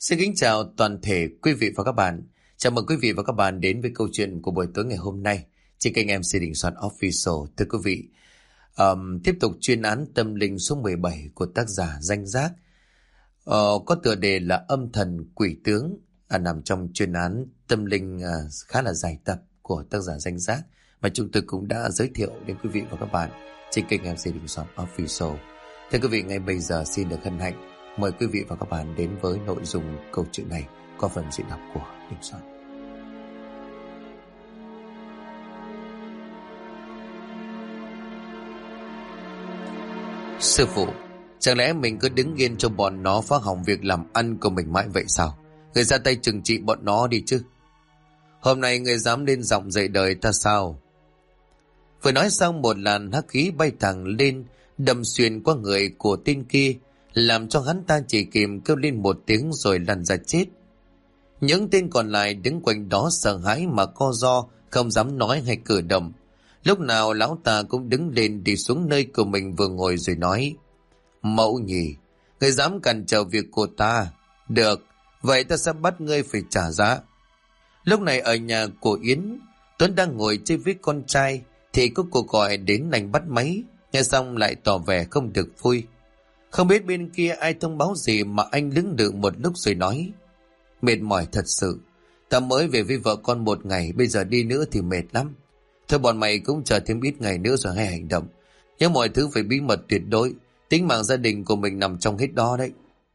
Xin kính chào toàn thể quý vị và các bạn. Chào mừng quý vị và các bạn đến với câu chuyện của buổi tối ngày hôm nay trên kênh MC Đình Soạn Official. Thưa quý vị, tiếp tục chuyên án tâm linh số 17 của tác giả Danh Giác, có tựa đề là Âm Thần Quỷ Tướng, nằm trong chuyên án tâm linh khá là dài tập của tác giả Danh Giác, và chúng tôi cũng đã giới thiệu đến quý vị và các bạn trên kênh MC Đình Soạn Official. Thưa quý vị, ngay bây giờ xin được hân hạnh mời quý vị và các bạn đến với nội dung câu chuyện này qua phần diễn đọc của Đình Soạn. Sư phụ, chẳng lẽ mình cứ đứng yên cho bọn nó phá hỏng việc làm ăn của mình mãi vậy sao? Người ra tay trừng trị bọn nó đi chứ. Hôm nay người dám lên giọng dạy đời ta sao? Vừa nói xong, một làn hắc khí bay thẳng lên, đâm xuyên qua người của tên kia, làm cho hắn ta chỉ kịp kêu lên một tiếng rồi lăn ra chết. Những tên còn lại đứng quanh đó sợ hãi mà co ro, không dám nói hay cử động. Lúc nào lão ta cũng đứng lên đi xuống nơi của mình vừa ngồi rồi nói: Mẫu nhì, người dám cản trở việc của ta. Được, vậy ta sẽ bắt ngươi phải trả giá. Lúc này ở nhà của Yến, Tuấn đang ngồi chơi với con trai thì có cuộc gọi đến, anh bắt máy, nghe xong lại tỏ vẻ không được vui. Không biết bên kia ai thông báo gì mà anh lững lự một lúc rồi nói: Mệt mỏi thật sự, ta mới về với vợ con một ngày, bây giờ đi nữa thì mệt lắm. Thôi bọn mày cũng chờ thêm ít ngày nữa rồi hãy hành động. Nhớ mọi thứ phải bí mật tuyệt đối, tính mạng gia đình của mình nằm trong hết đó đấy.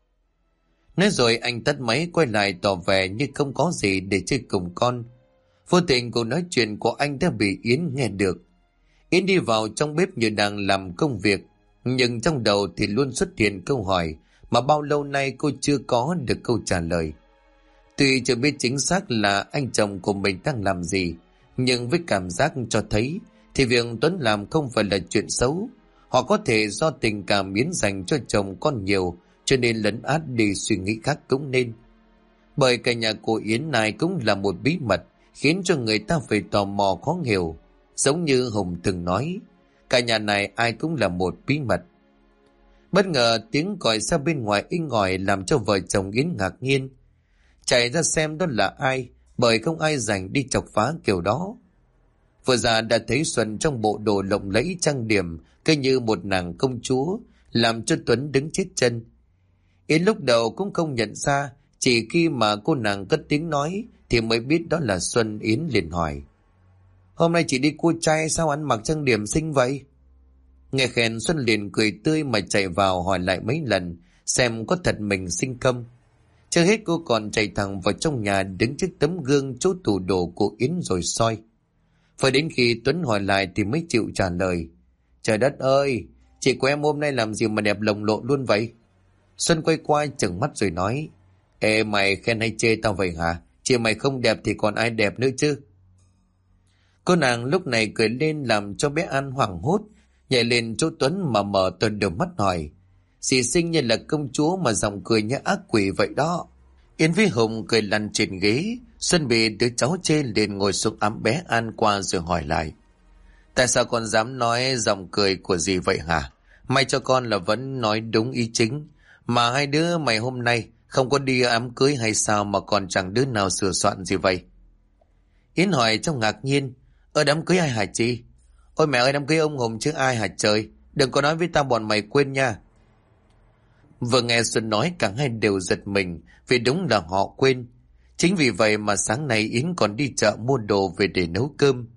Nói rồi anh tắt máy, quay lại tỏ vẻ như không có gì để chơi cùng con. Vô tình cuộc nói chuyện của anh đã bị Yến nghe được. Yến đi vào trong bếp như đang làm công việc, nhưng trong đầu thì luôn xuất hiện câu hỏi mà bao lâu nay cô chưa có được câu trả lời. Tuy chưa biết chính xác là anh chồng của mình đang làm gì, nhưng với cảm giác cho thấy thì việc Tuấn làm không phải là chuyện xấu. Họ có thể do tình cảm Yến dành cho chồng con nhiều, cho nên lấn át đi suy nghĩ khác cũng nên. Bởi cả nhà của Yến này cũng là một bí mật, khiến cho người ta phải tò mò khó hiểu. Giống như Hùng từng nói, cả nhà này ai cũng là một bí mật. Bất ngờ tiếng còi xa bên ngoài inh ỏi làm cho vợ chồng Yến ngạc nhiên. Chạy ra xem đó là ai, bởi không ai rảnh đi chọc phá kiểu đó. Vừa ra đã thấy Xuân trong bộ đồ lộng lẫy trang điểm, cứ như một nàng công chúa, làm cho Tuấn đứng chết chân. Yến lúc đầu cũng không nhận ra, chỉ khi mà cô nàng cất tiếng nói thì mới biết đó là Xuân. Yến liền hỏi: Hôm nay chị đi cua chay sao ăn mặc trang điểm xinh vậy? Nghe khen, Xuân liền cười tươi mà chạy vào hỏi lại mấy lần xem có thật mình xinh không. Chưa hết cô còn chạy thẳng vào trong nhà, đứng trước tấm gương chỗ tủ đồ của Yến rồi soi. Phải đến khi Tuấn hỏi lại thì mới chịu trả lời: Trời đất ơi, chị của em hôm nay làm gì mà đẹp lồng lộ luôn vậy? Xuân quay qua chừng mắt rồi nói: Ê mày, khen hay chê tao vậy hả? Chị mày không đẹp thì còn ai đẹp nữa chứ? Cô nàng lúc này cười lên làm cho bé An hoảng hốt, nhảy lên chỗ Tuấn mà mở to đôi mắt hỏi: Dì xinh như là công chúa mà giọng cười như ác quỷ vậy đó. Yến với Hùng cười lăn trên ghế. Xuân bị đứa cháu trên liền ngồi xuống ẵm bé An qua rồi hỏi lại: Tại sao con dám nói giọng cười của dì vậy hả? May cho con là vẫn nói đúng ý chính. Mà hai đứa mày hôm nay không có đi ám cưới hay sao mà còn chẳng đứa nào sửa soạn gì vậy? Yến hỏi trong ngạc nhiên: Ở đám cưới ai hả chị? Ôi mẹ ơi, đám cưới ông Hùng chứ ai hả trời? Đừng có nói với tao bọn mày quên nha. Vừa nghe Xuân nói cả hai đều giật mình, vì đúng là họ quên. Chính vì vậy mà sáng nay Yến còn đi chợ mua đồ về để nấu cơm.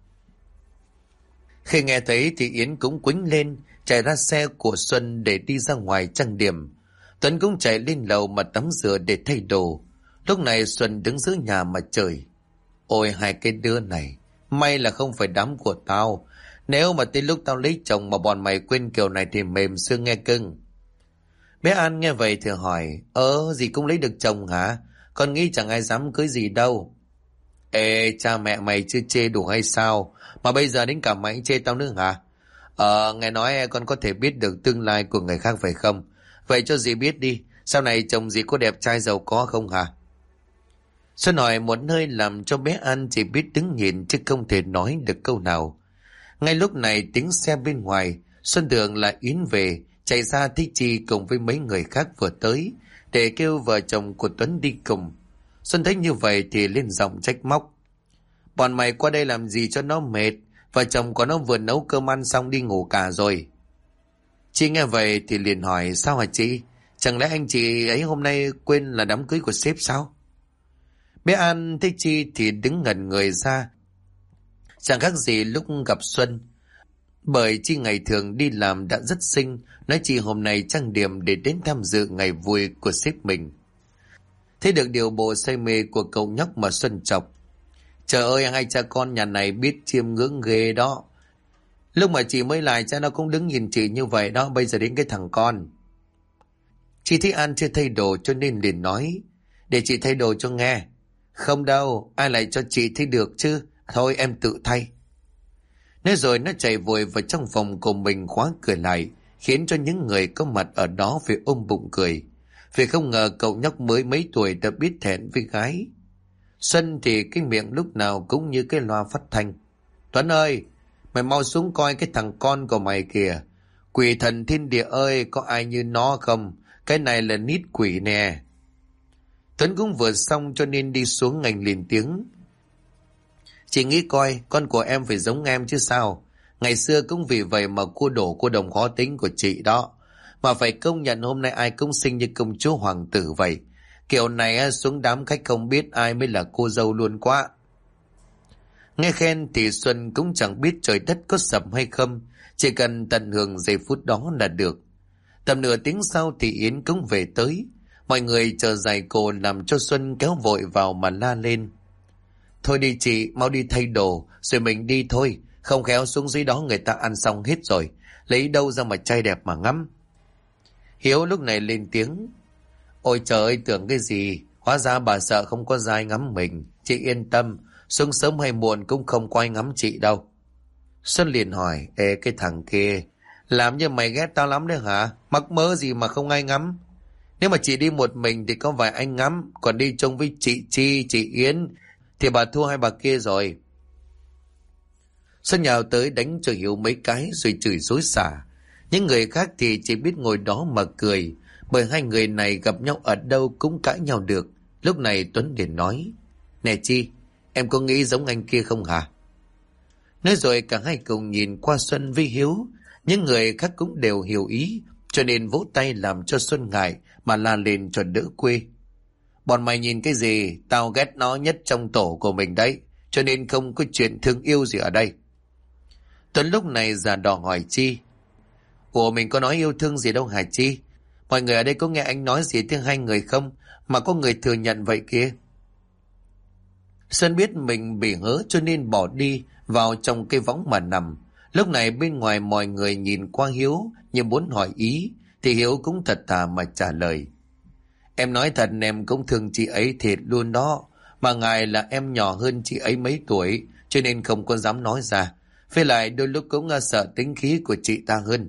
Khi nghe thấy thì Yến cũng quýnh lên, chạy ra xe của Xuân để đi ra ngoài trang điểm. Tuấn cũng chạy lên lầu mà tắm rửa để thay đồ. Lúc này Xuân đứng giữa nhà mà chửi: Ôi hai cái đứa này, may là không phải đám của tao. Nếu mà tới lúc tao lấy chồng mà bọn mày quên kiểu này thì mềm xương nghe cưng. Bé An nghe vậy thì hỏi: Dì cũng lấy được chồng hả? Con nghĩ chẳng ai dám cưới gì đâu. Ê, cha mẹ mày chưa chê đủ hay sao mà bây giờ đến cả mày chê tao nữa hả? Nghe nói con có thể biết được tương lai của người khác phải không? Vậy cho dì biết đi, sau này chồng dì có đẹp trai giàu có không hả? Xuân hỏi một nơi làm cho bé An chỉ biết đứng nhìn chứ không thể nói được câu nào. Ngay lúc này tiếng xe bên ngoài, Xuân tưởng là Yến về, chạy ra thấy Chi cùng với mấy người khác vừa tới, để kêu vợ chồng của Tuấn đi cùng. Xuân thấy như vậy thì lên giọng trách móc. Bọn mày qua đây làm gì cho nó mệt? Vợ chồng của nó vừa nấu cơm ăn xong đi ngủ cả rồi. Chị nghe vậy thì liền hỏi, sao hả chị? Chẳng lẽ anh chị ấy hôm nay quên là đám cưới của sếp sao? Bé An thấy Chi thì đứng ngẩn người ra, chẳng khác gì lúc gặp Xuân. Bởi Chi ngày thường đi làm đã rất xinh, nói chị hôm nay trang điểm để đến tham dự ngày vui của sếp mình. Thấy được điều bộ say mê của cậu nhóc mà Xuân chọc. Trời ơi, hai cha con nhà này biết chiêm ngưỡng ghê đó. Lúc mà chị mới lại cha nó cũng đứng nhìn chị như vậy đó, bây giờ đến cái thằng con. Chị thấy An chưa thay đồ cho nên liền nói, để chị thay đồ cho nghe. Không đâu, ai lại cho chị thay được chứ, thôi em tự thay. Nói rồi nó chạy vội vào trong phòng của mình khóa cửa lại, khiến cho những người có mặt ở đó phải ôm bụng cười. Vì không ngờ cậu nhóc mới mấy tuổi đã biết thẹn với gái. Xuân thì cái miệng lúc nào cũng như cái loa phát thanh. Tuấn ơi, mày mau xuống coi cái thằng con của mày kìa. Quỷ thần thiên địa ơi, có ai như nó không? Cái này là nít quỷ nè. Tuấn cũng vừa xong cho nên đi xuống ngành liền tiếng. Chị nghĩ coi, con của em phải giống em chứ sao. Ngày xưa cũng vì vậy mà cua đổ cua đồng khó tính của chị đó. Mà phải công nhận hôm nay ai cũng xinh như công chúa hoàng tử vậy. Kiểu này xuống đám khách không biết ai mới là cô dâu luôn quá. Nghe khen thì Xuân cũng chẳng biết trời đất có sập hay không, chỉ cần tận hưởng giây phút đó là được. Tầm nửa tiếng sau thì Yến cũng về tới. Mọi người chờ dài cổ làm cho Xuân kéo vội vào mà la lên. Thôi đi chị, mau đi thay đồ, rồi mình đi thôi. Không khéo xuống dưới đó người ta ăn xong hết rồi, lấy đâu ra mà trai đẹp mà ngắm. Hiếu lúc này lên tiếng. Ôi trời ơi, tưởng cái gì, hóa ra bà sợ không có ai ngắm mình. Chị yên tâm, xuống sớm hay muộn cũng không có ai ngắm chị đâu. Xuân liền hỏi, ê cái thằng kia, làm như mày ghét tao lắm đấy hả? Mắc mớ gì mà không ai ngắm? Nếu mà chị đi một mình thì có vài anh ngắm, còn đi chung với chị Chi, chị Yến thì bà thua hai bà kia rồi. Xuân nhào tới đánh cho Hiếu mấy cái rồi chửi xối xả. Những người khác thì chỉ biết ngồi đó mà cười, bởi hai người này gặp nhau ở đâu cũng cãi nhau được. Lúc này Tuấn liền nói, nè Chi, em có nghĩ giống anh kia không hả? Nói rồi cả hai cùng nhìn qua Xuân với Hiếu. Những người khác cũng đều hiểu ý, cho nên vỗ tay làm cho Xuân ngại mà la lên cho đỡ quê. Bọn mày nhìn cái gì, tao ghét nó nhất trong tổ của mình đấy, cho nên không có chuyện thương yêu gì ở đây. Tuấn lúc này già đò hỏi Chi, ủa mình có nói yêu thương gì đâu hả Chi? Mọi người ở đây có nghe anh nói gì tiếng hai người không, mà có người thừa nhận vậy kia? Xuân biết mình bị hớ cho nên bỏ đi vào trong cái võng mà nằm. Lúc này bên ngoài mọi người nhìn qua Hiếu như muốn hỏi ý, thì Hiếu cũng thật thà mà trả lời. Em nói thật, em cũng thương chị ấy thiệt luôn đó, mà ngài là em nhỏ hơn chị ấy mấy tuổi, cho nên không có dám nói ra. Với lại đôi lúc cũng sợ tính khí của chị ta hơn.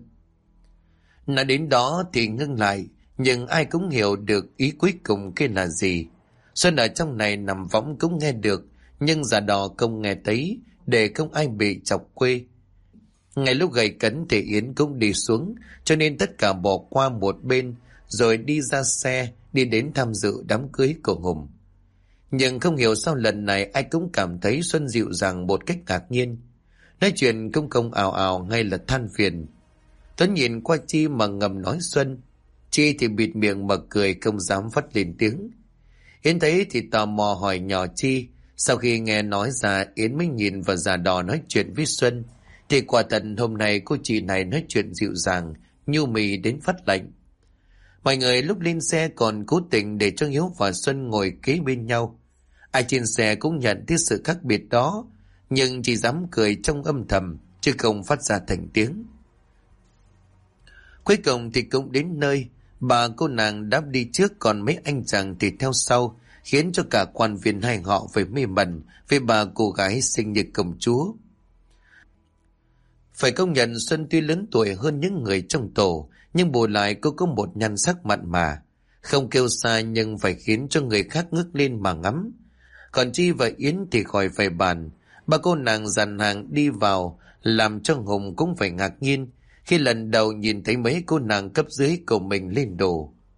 Nói đến đó thì ngưng lại, nhưng ai cũng hiểu được ý cuối cùng kia là gì. Xuân ở trong này nằm võng cũng nghe được, nhưng già đò không nghe thấy, để không ai bị chọc quê. Ngay lúc gầy cấn thì Yến cũng đi xuống, cho nên tất cả bỏ qua một bên, rồi đi ra xe, đi đến tham dự đám cưới của Hùng. Nhưng không hiểu sao lần này ai cũng cảm thấy Xuân dịu dàng một cách ngạc nhiên. Nói chuyện không ào ào hay là than phiền. Tuấn nhìn qua Chi mà ngầm nói Xuân. Chi thì bịt miệng mà cười không dám phát lên tiếng. Yến thấy thì tò mò hỏi nhỏ Chi. Sau khi nghe nói ra, Yến mới nhìn vào già đò nói chuyện với Xuân. Thì quả thật hôm nay cô chị này nói chuyện dịu dàng, nhu mì đến phát lạnh. Mọi người lúc lên xe còn cố tình để cho Hiếu và Xuân ngồi kế bên nhau. Ai trên xe cũng nhận thấy sự khác biệt đó, nhưng chỉ dám cười trong âm thầm, chứ không phát ra thành tiếng. Cuối cùng thì cũng đến nơi, bà cô nàng đáp đi trước, còn mấy anh chàng thì theo sau, khiến cho cả quan viên hai họ phải mê mẩn với bà cô gái xinh như công chúa. Phải công nhận Xuân tuy lớn tuổi hơn những người trong tổ, nhưng bù lại cô có một nhan sắc mặn mà, không kêu xa nhưng phải khiến cho người khác ngước lên mà ngắm. Còn Chi và Yến thì khỏi phải bàn, bà cô nàng dàn hàng đi vào, làm cho Hùng cũng phải ngạc nhiên khi lần đầu nhìn thấy mấy cô nàng cấp dưới của mình lên đồ.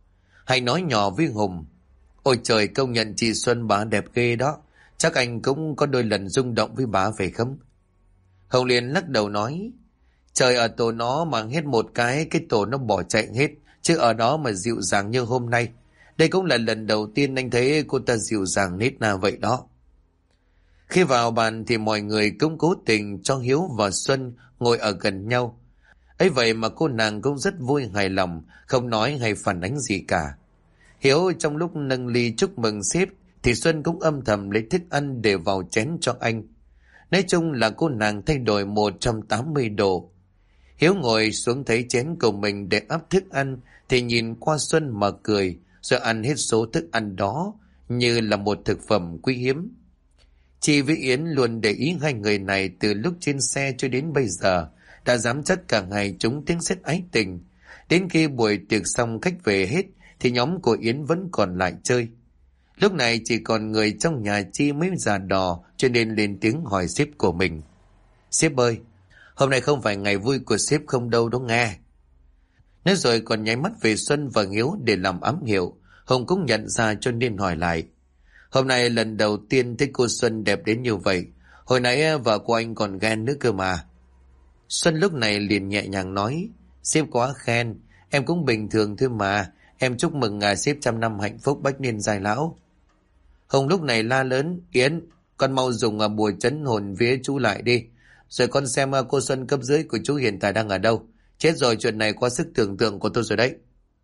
Hay nói nhỏ với Hùng: ôi trời, công nhận chị Xuân bà đẹp ghê đó. Chắc anh cũng có đôi lần rung động với bà phải không? Hồng liền lắc đầu nói: trời, ở tổ nó mang hết một cái tổ nó bỏ chạy hết, chứ ở đó mà dịu dàng như hôm nay. Đây cũng là lần đầu tiên anh thấy cô ta dịu dàng nết na vậy đó. Khi vào bàn thì mọi người cũng cố tình cho Hiếu và Xuân ngồi ở gần nhau. Ấy vậy mà cô nàng cũng rất vui hài lòng, không nói hay phản ánh gì cả. Hiếu trong lúc nâng ly chúc mừng sếp thì Xuân cũng âm thầm lấy thức ăn để vào chén cho anh. Nói chung là cô nàng thay đổi 180 độ. Hiếu ngồi xuống thấy chén của mình để ắp thức ăn thì nhìn qua Xuân mà cười, rồi ăn hết số thức ăn đó như là một thực phẩm quý hiếm. Chị với Yến luôn để ý hai người này từ lúc trên xe cho đến bây giờ, đã dám chắc cả ngày chúng tiếng sét ái tình. Đến khi buổi tiệc xong khách về hết thì nhóm của Yến vẫn còn lại chơi. Lúc này chỉ còn người trong nhà Chi mới già đò, cho nên lên tiếng hỏi sếp của mình: sếp ơi, hôm nay không phải ngày vui của sếp không đâu đó nghe. Nói rồi còn nháy mắt về Xuân và Hiếu để làm ám hiệu. Hùng cũng nhận ra cho nên hỏi lại: hôm nay lần đầu tiên thấy cô Xuân đẹp đến như vậy, hồi nãy vợ của anh còn ghen nữa cơ mà. Xuân lúc này liền nhẹ nhàng nói: sếp quá khen, em cũng bình thường thôi mà. Em chúc mừng sếp trăm năm hạnh phúc bách niên dài lão. Hùng lúc này la lớn: Yến, con mau dùng bùa trấn hồn vía chú lại đi, rồi con xem cô Xuân cấp dưới của chú hiện tại đang ở đâu. Chết rồi, chuyện này quá sức tưởng tượng của tôi rồi đấy.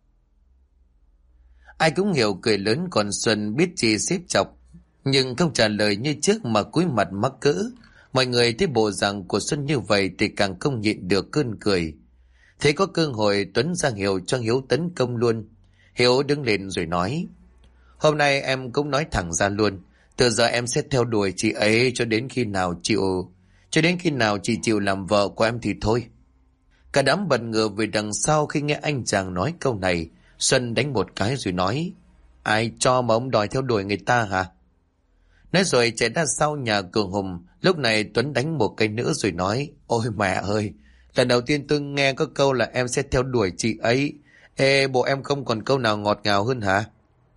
Ai cũng hiểu cười lớn, còn Xuân biết chỉ xếp chọc nhưng không trả lời như trước mà cúi mặt mắc cỡ. Mọi người thấy bộ dạng của Xuân như vậy thì càng không nhịn được cơn cười. Thế có cơ hội, Tuấn ra hiệu cho Hiếu tấn công luôn. Hiếu đứng lên rồi nói: hôm nay em cũng nói thẳng ra luôn, từ giờ em sẽ theo đuổi chị ấy cho đến khi nào chị chịu làm vợ của em thì thôi. Cả đám bật ngửa về đằng sau khi nghe anh chàng nói câu này. Xuân đánh một cái rồi nói: ai cho mà ông đòi theo đuổi người ta hả? Nói rồi chạy ra sau nhà Cường Hùng. Lúc này Tuấn đánh một cái nữa rồi nói: ôi mẹ ơi, lần đầu tiên tôi nghe có câu là em sẽ theo đuổi chị ấy. Ê, bộ em không còn câu nào ngọt ngào hơn hả?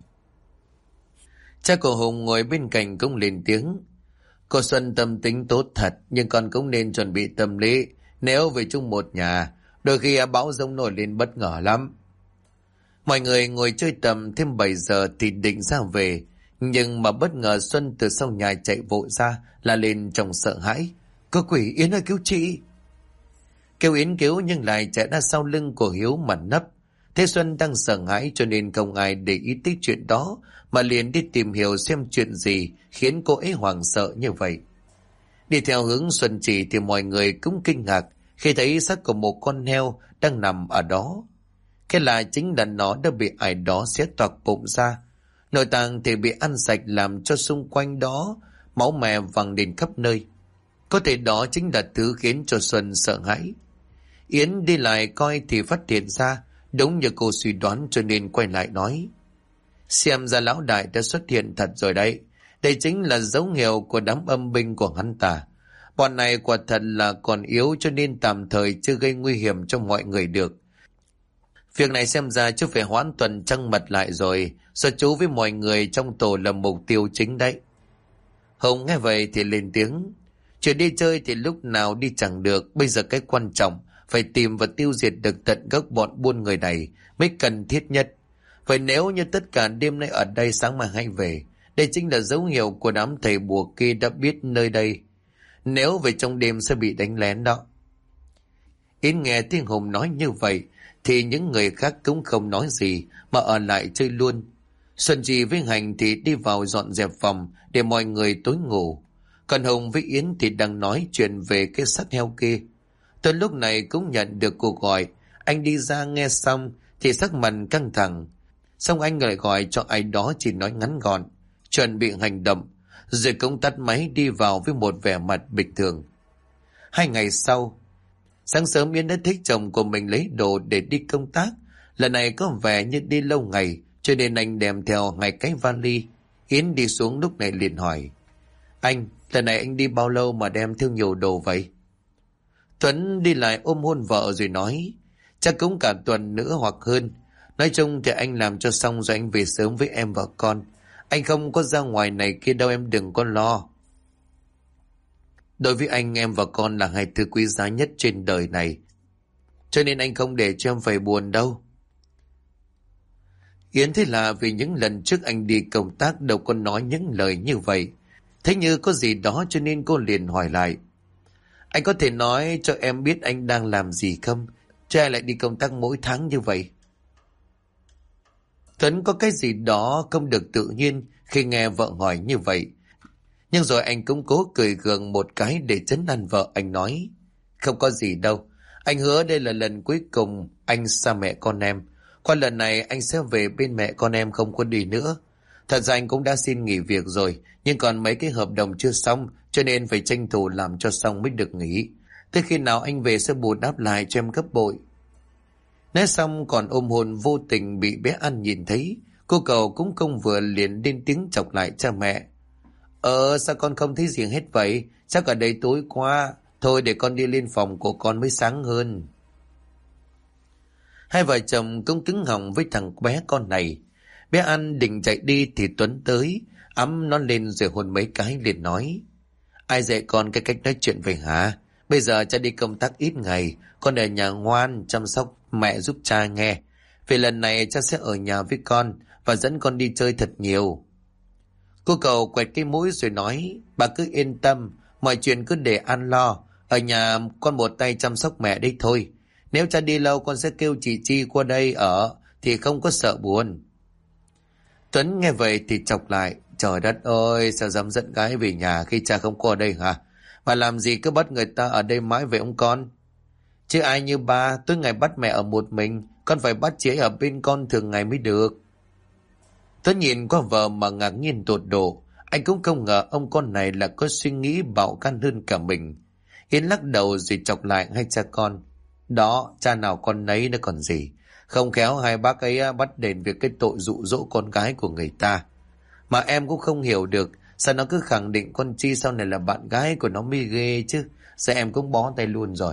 Cha của Hùng ngồi bên cạnh cũng lên tiếng: cô Xuân tâm tính tốt thật, nhưng con cũng nên chuẩn bị tâm lý. Nếu về chung một nhà, đôi khi bão giông nổi lên bất ngờ lắm. Mọi người ngồi chơi tầm thêm 7 giờ thì định ra về, nhưng mà bất ngờ Xuân từ sau nhà chạy vội ra, la lên trong sợ hãi: có quỷ, Yến ơi cứu chị! Kêu Yến cứu nhưng lại chạy ra sau lưng của Hiếu mà nấp. Thế Xuân đang sợ hãi cho nên không ai để ý tới chuyện đó, mà liền đi tìm hiểu xem chuyện gì khiến cô ấy hoảng sợ như vậy. Đi theo hướng Xuân chỉ thì mọi người cũng kinh ngạc khi thấy xác của một con heo đang nằm ở đó. Cái lạ chính là nó đã bị ai đó xé toạc bụng ra. Nội tạng thì bị ăn sạch làm cho xung quanh đó máu me văng đến khắp nơi. Có thể đó chính là thứ khiến cho Xuân sợ hãi. Yến đi lại coi thì phát hiện ra đúng như cô suy đoán, cho nên quay lại nói: xem ra lão đại đã xuất hiện thật rồi đấy. Đây chính là dấu hiệu của đám âm binh của hắn ta. Bọn này quả thật là còn yếu, cho nên tạm thời chưa gây nguy hiểm cho mọi người được. Việc này xem ra chú phải hoãn tuần trăng mật lại rồi, do chú với mọi người trong tổ là mục tiêu chính đấy. Hùng nghe vậy thì lên tiếng: chuyện đi chơi thì lúc nào đi chẳng được, bây giờ cái quan trọng phải tìm và tiêu diệt được tận gốc bọn buôn người này mới cần thiết nhất. Vậy nếu như tất cả đêm nay ở đây, sáng mai hãy về. Đây chính là dấu hiệu của đám thầy bùa kia đã biết nơi đây. Nếu về trong đêm sẽ bị đánh lén đó. Yến nghe tiếng Hùng nói như vậy thì những người khác cũng không nói gì mà ở lại chơi luôn. Xuân Trì với Hành thì đi vào dọn dẹp phòng để mọi người tối ngủ. Còn Hùng với Yến thì đang nói chuyện về cái xác heo kia. Tôi lúc này cũng nhận được cuộc gọi. Anh đi ra nghe xong thì sắc mặt căng thẳng. Xong anh lại gọi cho ai đó chỉ nói ngắn gọn: chuẩn bị hành động. Rồi cũng tắt máy đi vào với một vẻ mặt bình thường. 2 ngày sau, sáng sớm Yến đã thích chồng của mình lấy đồ để đi công tác. Lần này có vẻ như đi lâu ngày, cho nên anh đem theo 2 cái vali. Yến đi xuống lúc này liền hỏi: anh, lần này anh đi bao lâu mà đem theo nhiều đồ vậy? Tuấn đi lại ôm hôn vợ rồi nói: chắc cũng cả tuần nữa hoặc hơn. Nói chung thì anh làm cho xong rồi anh về sớm với em và con. Anh không có ra ngoài này kia đâu, em đừng có lo. Đối với anh, em và con là hai thứ quý giá nhất trên đời này, cho nên anh không để cho em phải buồn đâu. Yến thế là vì những lần trước anh đi công tác đâu có nói những lời như vậy. Thế như có gì đó cho nên cô liền hỏi lại. Anh có thể nói cho em biết anh đang làm gì không? Chứ ai lại đi công tác mỗi tháng như vậy? Tuấn có cái gì đó không được tự nhiên khi nghe vợ hỏi như vậy. Nhưng rồi anh cũng cố cười gượng một cái để trấn an vợ. Anh nói, không có gì đâu. Anh hứa đây là lần cuối cùng anh xa mẹ con em. Qua lần này anh sẽ về bên mẹ con em, không có đi nữa. Thật ra anh cũng đã xin nghỉ việc rồi, nhưng còn mấy cái hợp đồng chưa xong, cho nên phải tranh thủ làm cho xong mới được nghỉ. Tới khi nào anh về sẽ bù đắp lại cho em gấp bội. Nói xong còn ôm hôn vô tình bị bé An nhìn thấy. Cô cậu cũng không vừa liền lên tiếng chọc lại cha mẹ. Sao con không thấy gì hết vậy? Chắc ở đây tối quá. Thôi để con đi lên phòng của con mới sáng hơn. Hai vợ chồng cũng cứng họng với thằng bé con này. Bé An định chạy đi thì Tuấn tới, ẵm nó lên rồi hôn mấy cái liền nói. Ai dạy con cái cách nói chuyện vậy hả? Bây giờ cha đi công tác ít ngày, con ở nhà ngoan chăm sóc mẹ giúp cha nghe. Vì lần này cha sẽ ở nhà với con và dẫn con đi chơi thật nhiều. Cô cậu quẹt cái mũi rồi nói, bà cứ yên tâm, mọi chuyện cứ để An lo. Ở nhà con một tay chăm sóc mẹ đây thôi. Nếu cha đi lâu con sẽ kêu chị Chi qua đây ở, thì không có sợ buồn. Tuấn nghe vậy thì chọc lại. Trời đất ơi, sao dám dẫn gái về nhà khi cha không có ở đây hả? Mà làm gì cứ bắt người ta ở đây mãi vậy ông con? Chứ ai như ba, tối ngày bắt mẹ ở một mình, con phải bắt chị ấy ở bên con thường ngày mới được. Tuấn nhìn qua vợ mà ngạc nhiên tột độ. Anh cũng không ngờ ông con này là có suy nghĩ bạo gan hơn cả mình. Yến lắc đầu rồi chọc lại hai cha con. Đó, cha nào con nấy nó còn gì. Không khéo hai bác ấy bắt đền việc cái tội dụ dỗ con gái của người ta. Mà em cũng không hiểu được sao nó cứ khẳng định con Chi sau này là bạn gái của nó mới ghê chứ. Sao em cũng bó tay luôn rồi.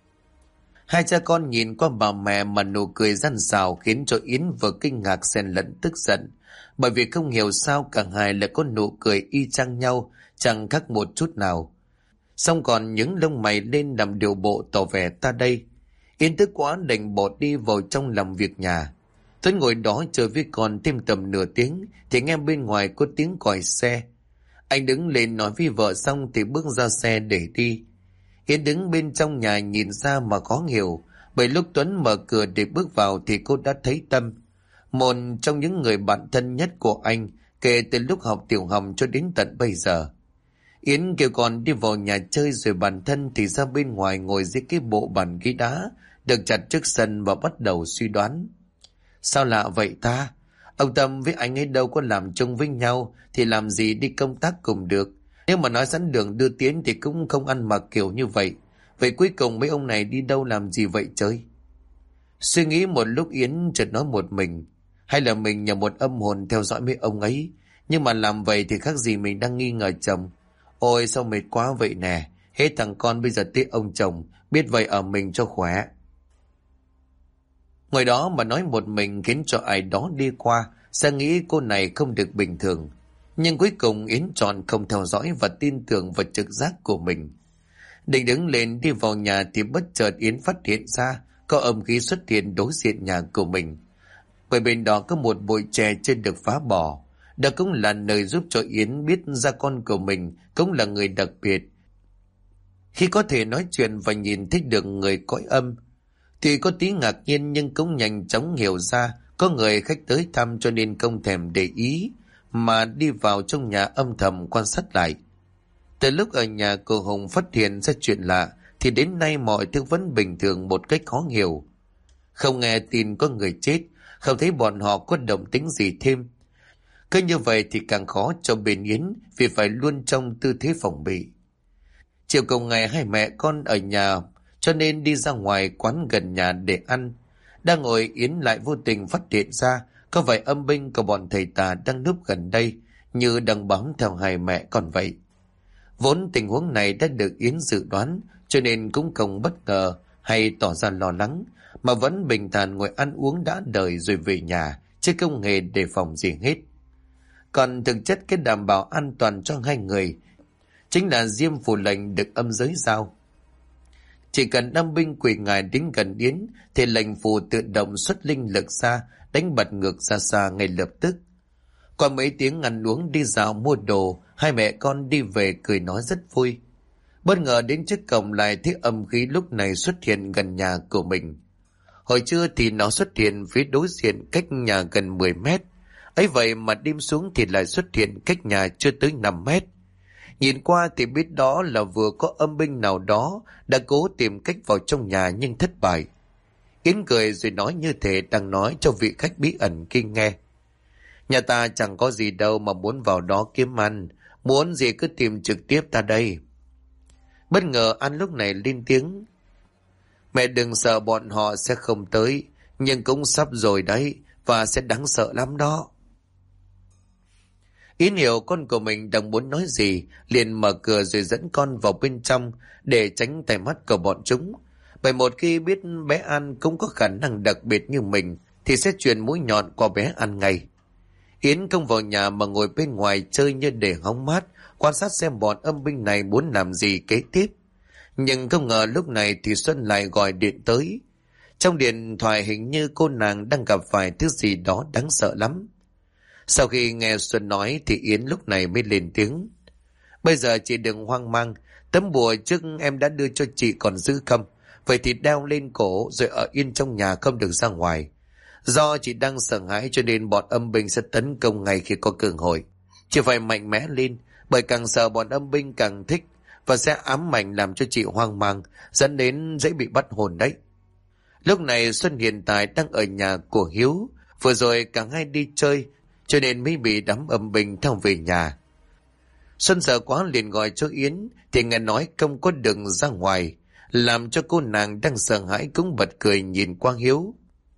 Hai cha con nhìn qua bà mẹ mà nụ cười răn rào khiến cho Yến vừa kinh ngạc xen lẫn tức giận. Bởi vì không hiểu sao cả hai lại có nụ cười y chang nhau, chẳng khác một chút nào. Xong còn những lông mày lên làm điều bộ tỏ vẻ ta đây. Yến tức quá đành bỏ đi vào trong làm việc nhà. Tuấn ngồi đó chơi với con thêm tầm nửa tiếng thì nghe bên ngoài có tiếng còi xe. Anh đứng lên nói với vợ xong thì bước ra xe để đi. Yến đứng bên trong nhà nhìn ra mà khó hiểu, bởi lúc Tuấn mở cửa để bước vào thì cô đã thấy Tâm, một trong những người bạn thân nhất của anh kể từ lúc học tiểu học cho đến tận bây giờ. Yến kêu con đi vào nhà chơi rồi bản thân thì ra bên ngoài ngồi dưới cái bộ bàn ghế đá được chặt trước sân và bắt đầu suy đoán. Sao lạ vậy ta? Ông Tâm với anh ấy đâu có làm chung với nhau thì làm gì đi công tác cùng được. Nếu mà nói sẵn đường đưa Tiến thì cũng không ăn mặc kiểu như vậy. Vậy cuối cùng mấy ông này đi đâu làm gì vậy chơi? Suy nghĩ một lúc Yến chợt nói một mình. Hay là mình nhờ một âm hồn theo dõi mấy ông ấy? Nhưng mà làm vậy thì khác gì mình đang nghi ngờ chồng. Ôi sao mệt quá vậy nè. Hết thằng con bây giờ tiếc ông chồng. Biết vậy ở mình cho khỏe. Ngồi đó mà nói một mình khiến cho ai đó đi qua sẽ nghĩ cô này không được bình thường. Nhưng cuối cùng Yến chọn không theo dõi và tin tưởng vào trực giác của mình. Định đứng lên đi vào nhà thì bất chợt Yến phát hiện ra có âm khí xuất hiện đối diện nhà của mình. Bởi bên đó có một bụi tre trên được phá bỏ. Đó cũng là nơi giúp cho Yến biết ra con của mình cũng là người đặc biệt. Khi có thể nói chuyện và nhìn thấy được người cõi âm thì có tí ngạc nhiên, nhưng cũng nhanh chóng hiểu ra có người khách tới thăm cho nên không thèm để ý mà đi vào trong nhà âm thầm quan sát lại. Từ lúc ở nhà cô Hùng phát hiện ra chuyện lạ thì đến nay mọi thứ vẫn bình thường một cách khó hiểu. Không nghe tin có người chết, không thấy bọn họ có động tĩnh gì thêm. Cứ như vậy thì càng khó cho bên Yến vì phải luôn trong tư thế phòng bị. Chiều cùng ngày hai mẹ con ở nhà cho nên đi ra ngoài quán gần nhà để ăn. Đang ngồi Yến lại vô tình phát hiện ra có vài âm binh của bọn thầy tà đang núp gần đây như đang bám theo hai mẹ con vậy. Vốn tình huống này đã được Yến dự đoán cho nên cũng không bất ngờ hay tỏ ra lo lắng, mà vẫn bình thản ngồi ăn uống đã đời rồi về nhà, chứ không hề đề phòng gì hết. Còn thực chất cái đảm bảo an toàn cho hai người chính là diêm phù lệnh được âm giới giao. Chỉ cần âm binh quỳ ngài đến gần Yến thì lệnh phù tự động xuất linh lực ra, đánh bật ngược ra xa ngay lập tức. Qua mấy tiếng ăn uống đi dạo mua đồ, hai mẹ con đi về cười nói rất vui. Bất ngờ đến trước cổng lại thấy âm khí lúc này xuất hiện gần nhà của mình. Hồi trưa thì nó xuất hiện phía đối diện cách nhà gần 10 mét. Ấy vậy mà đêm xuống thì lại xuất hiện cách nhà chưa tới 5 mét. Nhìn qua thì biết đó là vừa có âm binh nào đó đã cố tìm cách vào trong nhà nhưng thất bại. Yến cười rồi nói như thể đang nói cho vị khách bí ẩn kia nghe. Nhà ta chẳng có gì đâu mà muốn vào đó kiếm ăn, muốn gì cứ tìm trực tiếp ta đây. Bất ngờ An lúc này lên tiếng. Mẹ đừng sợ bọn họ sẽ không tới, nhưng cũng sắp rồi đấy, và sẽ đáng sợ lắm đó. Yến hiểu con của mình đang muốn nói gì, liền mở cửa rồi dẫn con vào bên trong để tránh tai mắt của bọn chúng. Bởi một khi biết bé An cũng có khả năng đặc biệt như mình thì sẽ truyền mũi nhọn qua bé An ngay. Yến không vào nhà mà ngồi bên ngoài chơi như để hóng mát, quan sát xem bọn âm binh này muốn làm gì kế tiếp. Nhưng không ngờ lúc này thì Xuân lại gọi điện tới. Trong điện thoại hình như cô nàng đang gặp phải thứ gì đó đáng sợ lắm. Sau khi nghe Xuân nói thì Yến lúc này mới lên tiếng. Bây giờ chị đừng hoang mang, tấm bùa trước em đã đưa cho chị còn giữ không? Vậy thì đeo lên cổ rồi ở yên trong nhà không được ra ngoài. Do chị đang sợ hãi cho nên bọn âm binh sẽ tấn công ngay khi có cơ hội. Chị phải mạnh mẽ lên, bởi càng sợ bọn âm binh càng thích và sẽ ám ảnh làm cho chị hoang mang, dẫn đến dễ bị bắt hồn đấy. Lúc này Xuân hiện tại đang ở nhà của Hiếu, vừa rồi cả hai đi chơi cho nên mới bị đám âm binh theo về nhà. Xuân sợ quá liền gọi cho Yến thì nghe nói không có đường ra ngoài, làm cho cô nàng đang sợ hãi cũng bật cười nhìn qua Hiếu.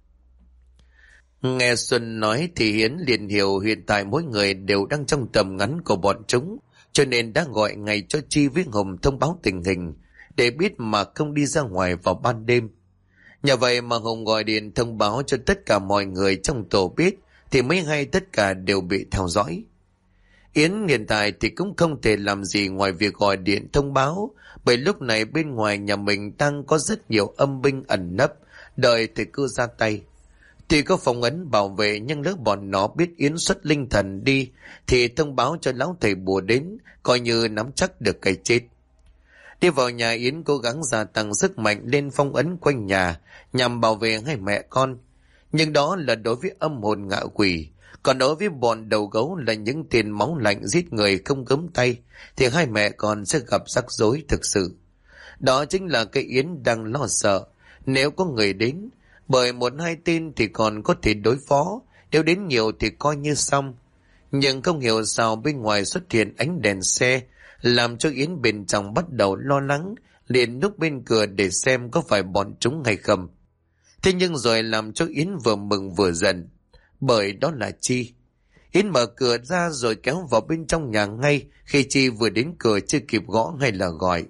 Nghe Xuân nói thì Hiến liền hiểu hiện tại mỗi người đều đang trong tầm ngắn của bọn chúng, cho nên đã gọi ngay cho Chi với Hùng thông báo tình hình để biết mà không đi ra ngoài vào ban đêm. Nhờ vậy mà Hùng gọi điện thông báo cho tất cả mọi người trong tổ biết thì mới hay tất cả đều bị theo dõi. Yến hiện tại thì cũng không thể làm gì ngoài việc gọi điện thông báo, bởi lúc này bên ngoài nhà mình đang có rất nhiều âm binh ẩn nấp đợi thời cơ ra tay. Tuy có phong ấn bảo vệ nhưng nếu bọn nó biết Yến xuất linh thần đi thì thông báo cho lão thầy bùa đến, coi như nắm chắc được cái chết. Đi vào nhà, Yến cố gắng gia tăng sức mạnh lên phong ấn quanh nhà nhằm bảo vệ hai mẹ con. Nhưng đó là đối với âm hồn ngạ quỷ, còn đối với bọn đầu gấu là những tên máu lạnh giết người không cấm tay thì hai mẹ con sẽ gặp rắc rối thực sự. Đó chính là cái Yến đang lo sợ nếu có người đến, bởi một hai tên thì còn có thể đối phó, nếu đến nhiều thì coi như xong. Nhưng không hiểu sao bên ngoài xuất hiện ánh đèn xe, làm cho Yến bên trong bắt đầu lo lắng, liền núp bên cửa để xem có phải bọn chúng hay không. Thế nhưng rồi làm cho Yến vừa mừng vừa giận, bởi đó là Chi. Yến mở cửa ra rồi kéo vào bên trong nhà ngay khi Chi vừa đến cửa chưa kịp gõ hay là gọi.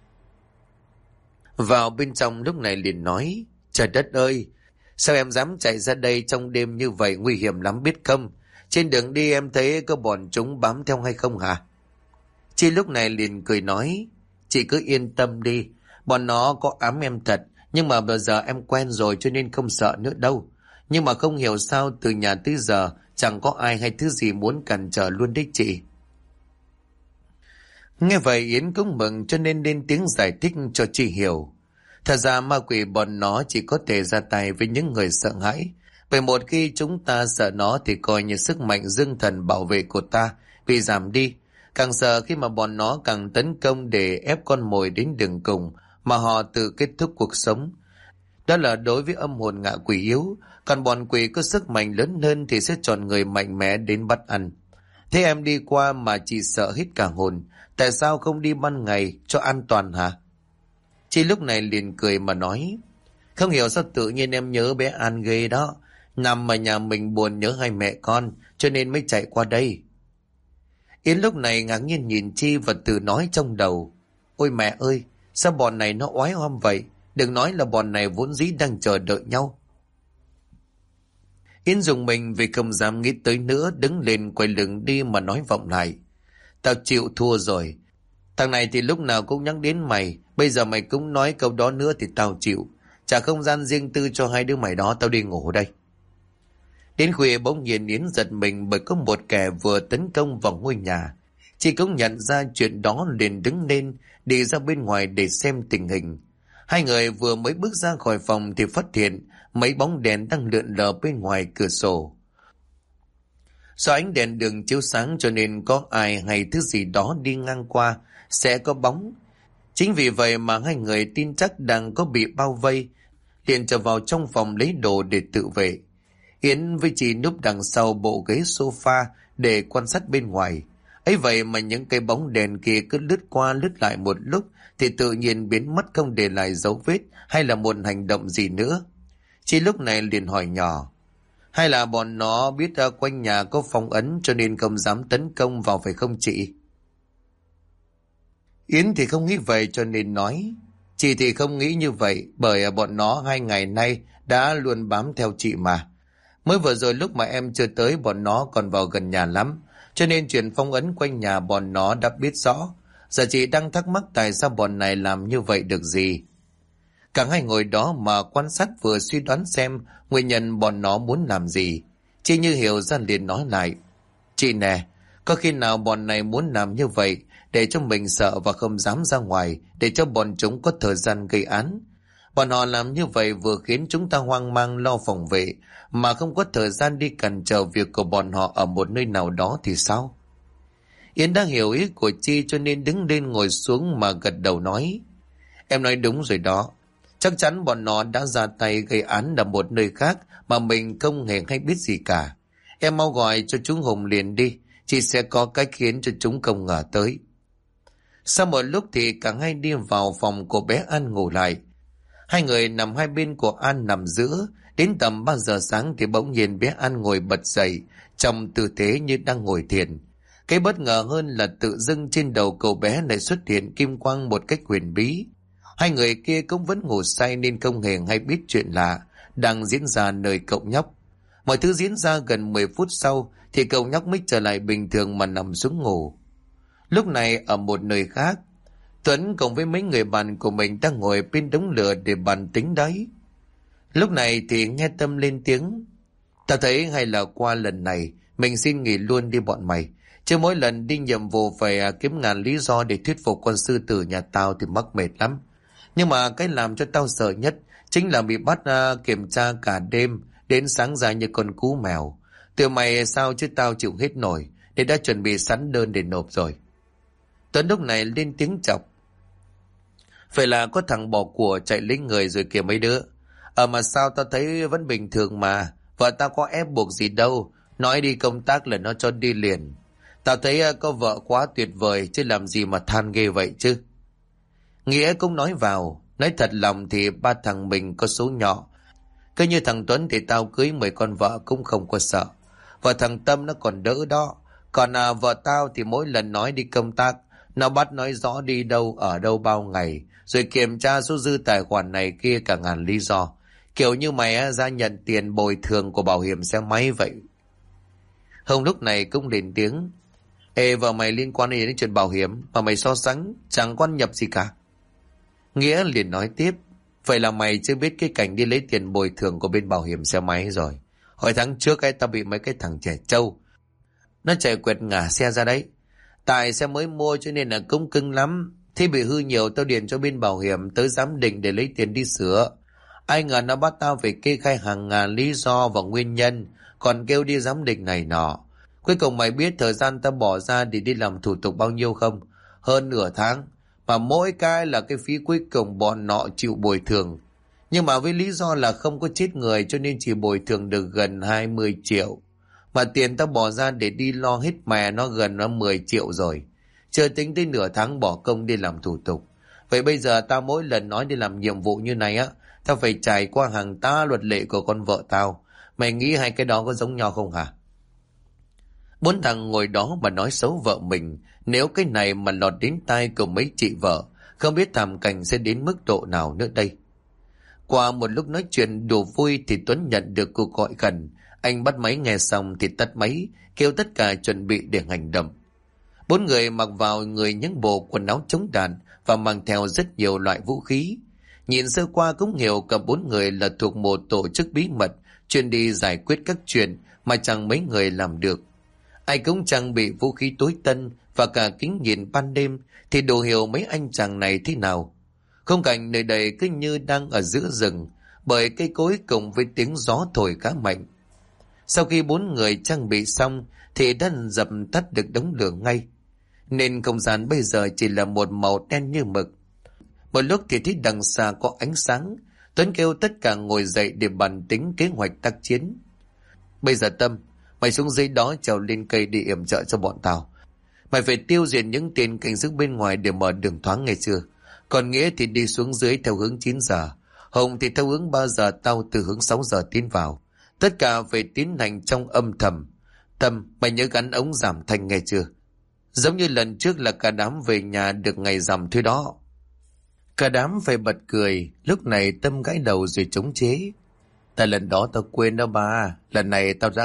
Vào bên trong lúc này liền nói, trời đất ơi, sao em dám chạy ra đây trong đêm như vậy, nguy hiểm lắm biết không? Trên đường đi em thấy có bọn chúng bám theo hay không hả? Chi lúc này liền cười nói, chị cứ yên tâm đi, bọn nó có ám em thật, nhưng mà bây giờ em quen rồi cho nên không sợ nữa đâu. Nhưng mà không hiểu sao từ nhà tới giờ chẳng có ai hay thứ gì muốn cản trở luôn đấy chị. Nghe vậy Yến cũng mừng cho nên lên tiếng giải thích cho chị hiểu. Thật ra ma quỷ bọn nó chỉ có thể ra tay với những người sợ hãi. Bởi một khi chúng ta sợ nó thì coi như sức mạnh dương thần bảo vệ của ta bị giảm đi. Càng sợ khi mà bọn nó càng tấn công để ép con mồi đến đường cùng mà họ tự kết thúc cuộc sống. Đó là đối với âm hồn ngạ quỷ yếu, còn bọn quỷ có sức mạnh lớn hơn thì sẽ chọn người mạnh mẽ đến bắt ăn. Thế em đi qua mà chỉ sợ hết cả hồn, tại sao không đi ban ngày cho an toàn hả? Chị lúc này liền cười mà nói, không hiểu sao tự nhiên em nhớ bé An ghê đó, nằm ở nhà mình buồn nhớ hai mẹ con cho nên mới chạy qua đây. Yến lúc này ngạc nhiên nhìn Chi và tự nói trong đầu, ôi mẹ ơi, sao bọn này nó oái oăm vậy, Đừng nói là bọn này vốn dĩ đang chờ đợi nhau. Yến dùng mình vì không dám nghĩ tới nữa, đứng lên quay lưng đi mà nói vọng lại. Tao chịu thua rồi. Thằng này thì lúc nào cũng nhắc đến mày. Bây giờ mày cũng nói câu đó nữa thì tao chịu. Trả không gian riêng tư cho hai đứa mày đó, tao đi ngủ đây. Đến khuya bỗng nhiên Yến giật mình bởi có một kẻ vừa tấn công vào ngôi nhà. Chị cũng nhận ra chuyện đó liền đứng lên, đi ra bên ngoài để xem tình hình. Hai người vừa mới bước ra khỏi phòng thì phát hiện mấy bóng đèn đang lượn lờ bên ngoài cửa sổ. Do ánh đèn đường chiếu sáng cho nên có ai hay thứ gì đó đi ngang qua sẽ có bóng. Chính vì vậy mà hai người tin chắc đang có bị bao vây, liền trở vào trong phòng lấy đồ để tự vệ. Yến với chị núp đằng sau bộ ghế sofa để quan sát bên ngoài. Ấy vậy mà những cây bóng đèn kia cứ lướt qua lướt lại một lúc thì tự nhiên biến mất không để lại dấu vết hay là một hành động gì nữa. Chị lúc này liền hỏi nhỏ, hay là bọn nó biết quanh nhà có phong ấn cho nên không dám tấn công vào phải không chị? Yến thì không nghĩ vậy cho nên nói, chị thì không nghĩ như vậy bởi bọn nó 2 ngày nay đã luôn bám theo chị mà. Mới vừa rồi lúc mà em chưa tới bọn nó còn vào gần nhà lắm, cho nên chuyện phong ấn quanh nhà bọn nó đã biết rõ. Giờ chị đang thắc mắc tại sao bọn này làm như vậy được gì. Cả hai ngồi đó mà quan sát vừa suy đoán xem nguyên nhân bọn nó muốn làm gì. Chị như hiểu ra liền nói lại, chị nè, có khi nào bọn này muốn làm như vậy để cho mình sợ và không dám ra ngoài, để cho bọn chúng có thời gian gây án. Bọn họ làm như vậy vừa khiến chúng ta hoang mang lo phòng vệ, mà không có thời gian đi cản trở việc của bọn họ ở một nơi nào đó thì sao? Yến đã hiểu ý của Chi cho nên đứng lên ngồi xuống mà gật đầu nói, em nói đúng rồi đó. Chắc chắn bọn nó đã ra tay gây án ở một nơi khác mà mình không hề hay biết gì cả. Em mau gọi cho chúng Hùng liền đi, chị sẽ có cách khiến cho chúng không ngờ tới. Sau một lúc thì cả hai đi vào phòng của bé An ngủ lại. Hai người nằm hai bên của An nằm giữa. Đến tầm 3 giờ sáng thì bỗng nhiên bé An ngồi bật dậy trong tư thế như đang ngồi thiền. Cái bất ngờ hơn là tự dưng trên đầu cậu bé lại xuất hiện kim quang một cách huyền bí. Hai người kia cũng vẫn ngủ say nên không hề hay biết chuyện lạ đang diễn ra nơi cậu nhóc. Mọi thứ diễn ra gần 10 phút sau thì cậu nhóc mới trở lại bình thường mà nằm xuống ngủ. Lúc này ở một nơi khác, Tuấn cùng với mấy người bạn của mình đang ngồi bên đống lửa để bàn tính đấy. Lúc này thì nghe Tâm lên tiếng, tao thấy hay là qua lần này mình xin nghỉ luôn đi bọn mày. Chứ mỗi lần đi nhiệm vụ phải kiếm ngàn lý do để thuyết phục con sư tử nhà tao thì mắc mệt lắm. Nhưng mà cái làm cho tao sợ nhất chính là bị bắt kiểm tra cả đêm đến sáng ra như con cú mèo. Từ mày sao chứ tao chịu hết nổi, để đã chuẩn bị sẵn đơn để nộp rồi. Tuấn lúc này lên tiếng chọc, phải là có thằng bỏ của chạy lấy người rồi kìa mấy đứa. Mà sao tao thấy vẫn bình thường mà, vợ tao có ép buộc gì đâu, nói đi công tác là nó cho đi liền. Tao thấy có vợ quá tuyệt vời chứ làm gì mà than ghê vậy chứ. Nghĩa cũng nói vào, nói thật lòng thì ba thằng mình có số nhỏ. Cứ như thằng Tuấn thì tao cưới 10 con vợ cũng không có sợ. Và thằng Tâm nó còn đỡ đó. Còn vợ tao thì mỗi lần nói đi công tác, nó bắt nói rõ đi đâu ở đâu bao ngày, rồi kiểm tra số dư tài khoản này kia cả ngàn lý do. Kiểu như mày ra nhận tiền bồi thường của bảo hiểm xe máy vậy. Hồng lúc này cũng lên tiếng, ê vợ mày liên quan đến chuyện bảo hiểm mà mày so sánh chẳng quan nhập gì cả. Nghĩa liền nói tiếp, vậy là mày chưa biết cái cảnh đi lấy tiền bồi thường của bên bảo hiểm xe máy rồi. Hồi tháng trước tao bị mấy cái thằng trẻ trâu nó chạy quẹt ngã xe ra đấy. Tại xe mới mua cho nên là cũng cưng lắm. Thế bị hư nhiều tao điền cho bên bảo hiểm tới giám định để lấy tiền đi sửa. Ai ngờ nó bắt tao phải kê khai hàng ngàn lý do và nguyên nhân, còn kêu đi giám định này nọ. Cuối cùng mày biết thời gian tao bỏ ra để đi làm thủ tục bao nhiêu không? Hơn nửa tháng. Mà mỗi cái là cái phí cuối cùng bọn nọ chịu bồi thường. Nhưng mà với lý do là không có chết người cho nên chỉ bồi thường được gần 20 triệu. Mà tiền tao bỏ ra để đi lo hết mè nó gần 10 triệu rồi. Chưa tính tới nửa tháng bỏ công đi làm thủ tục. Vậy bây giờ tao mỗi lần nói đi làm nhiệm vụ như này tao phải trải qua hàng tá luật lệ của con vợ tao. Mày nghĩ hai cái đó có giống nhau không hả? 4 thằng ngồi đó mà nói xấu vợ mình. Nếu cái này mà lọt đến tai của mấy chị vợ, không biết thảm cảnh sẽ đến mức độ nào nữa đây. Qua một lúc nói chuyện đùa vui thì Tuấn nhận được cuộc gọi khẩn. Anh bắt máy nghe xong thì tắt máy, kêu tất cả chuẩn bị để hành động. 4 người mặc vào người những bộ quần áo chống đạn và mang theo rất nhiều loại vũ khí. Nhìn sơ qua cũng hiểu cả 4 người là thuộc một tổ chức bí mật chuyên đi giải quyết các chuyện mà chẳng mấy người làm được. Ai cũng trang bị vũ khí tối tân và cả kính nhìn ban đêm thì đủ hiểu mấy anh chàng này thế nào. Khung cảnh nơi đây cứ như đang ở giữa rừng, bởi cây cối cùng với tiếng gió thổi khá mạnh. Sau khi 4 người trang bị xong thì đã dập tắt được đống lửa ngay, nên không gian bây giờ chỉ là một màu đen như mực. Một lúc thì thấy đằng xa có ánh sáng. Tuấn kêu tất cả ngồi dậy để bàn tính kế hoạch tác chiến. Bây giờ Tâm, mày xuống dưới đó trèo lên cây đi yểm trợ cho bọn tao. Mày phải tiêu diệt những tên cảnh sát bên ngoài để mở đường thoáng ngày xưa. Còn Nghĩa thì đi xuống dưới theo hướng 9 giờ. Hồng thì theo hướng 3 giờ, tao từ hướng 6 giờ tiến vào. Tất cả phải tiến hành trong âm thầm. Tâm, mày nhớ gắn ống giảm thanh nghe chưa? Giống như lần trước là cả đám về nhà được ngày rằm thôi đó. Cả đám phải bật cười. Lúc này Tâm gãi đầu rồi chống chế. Tại lần đó tao quên đó ba. Lần này tao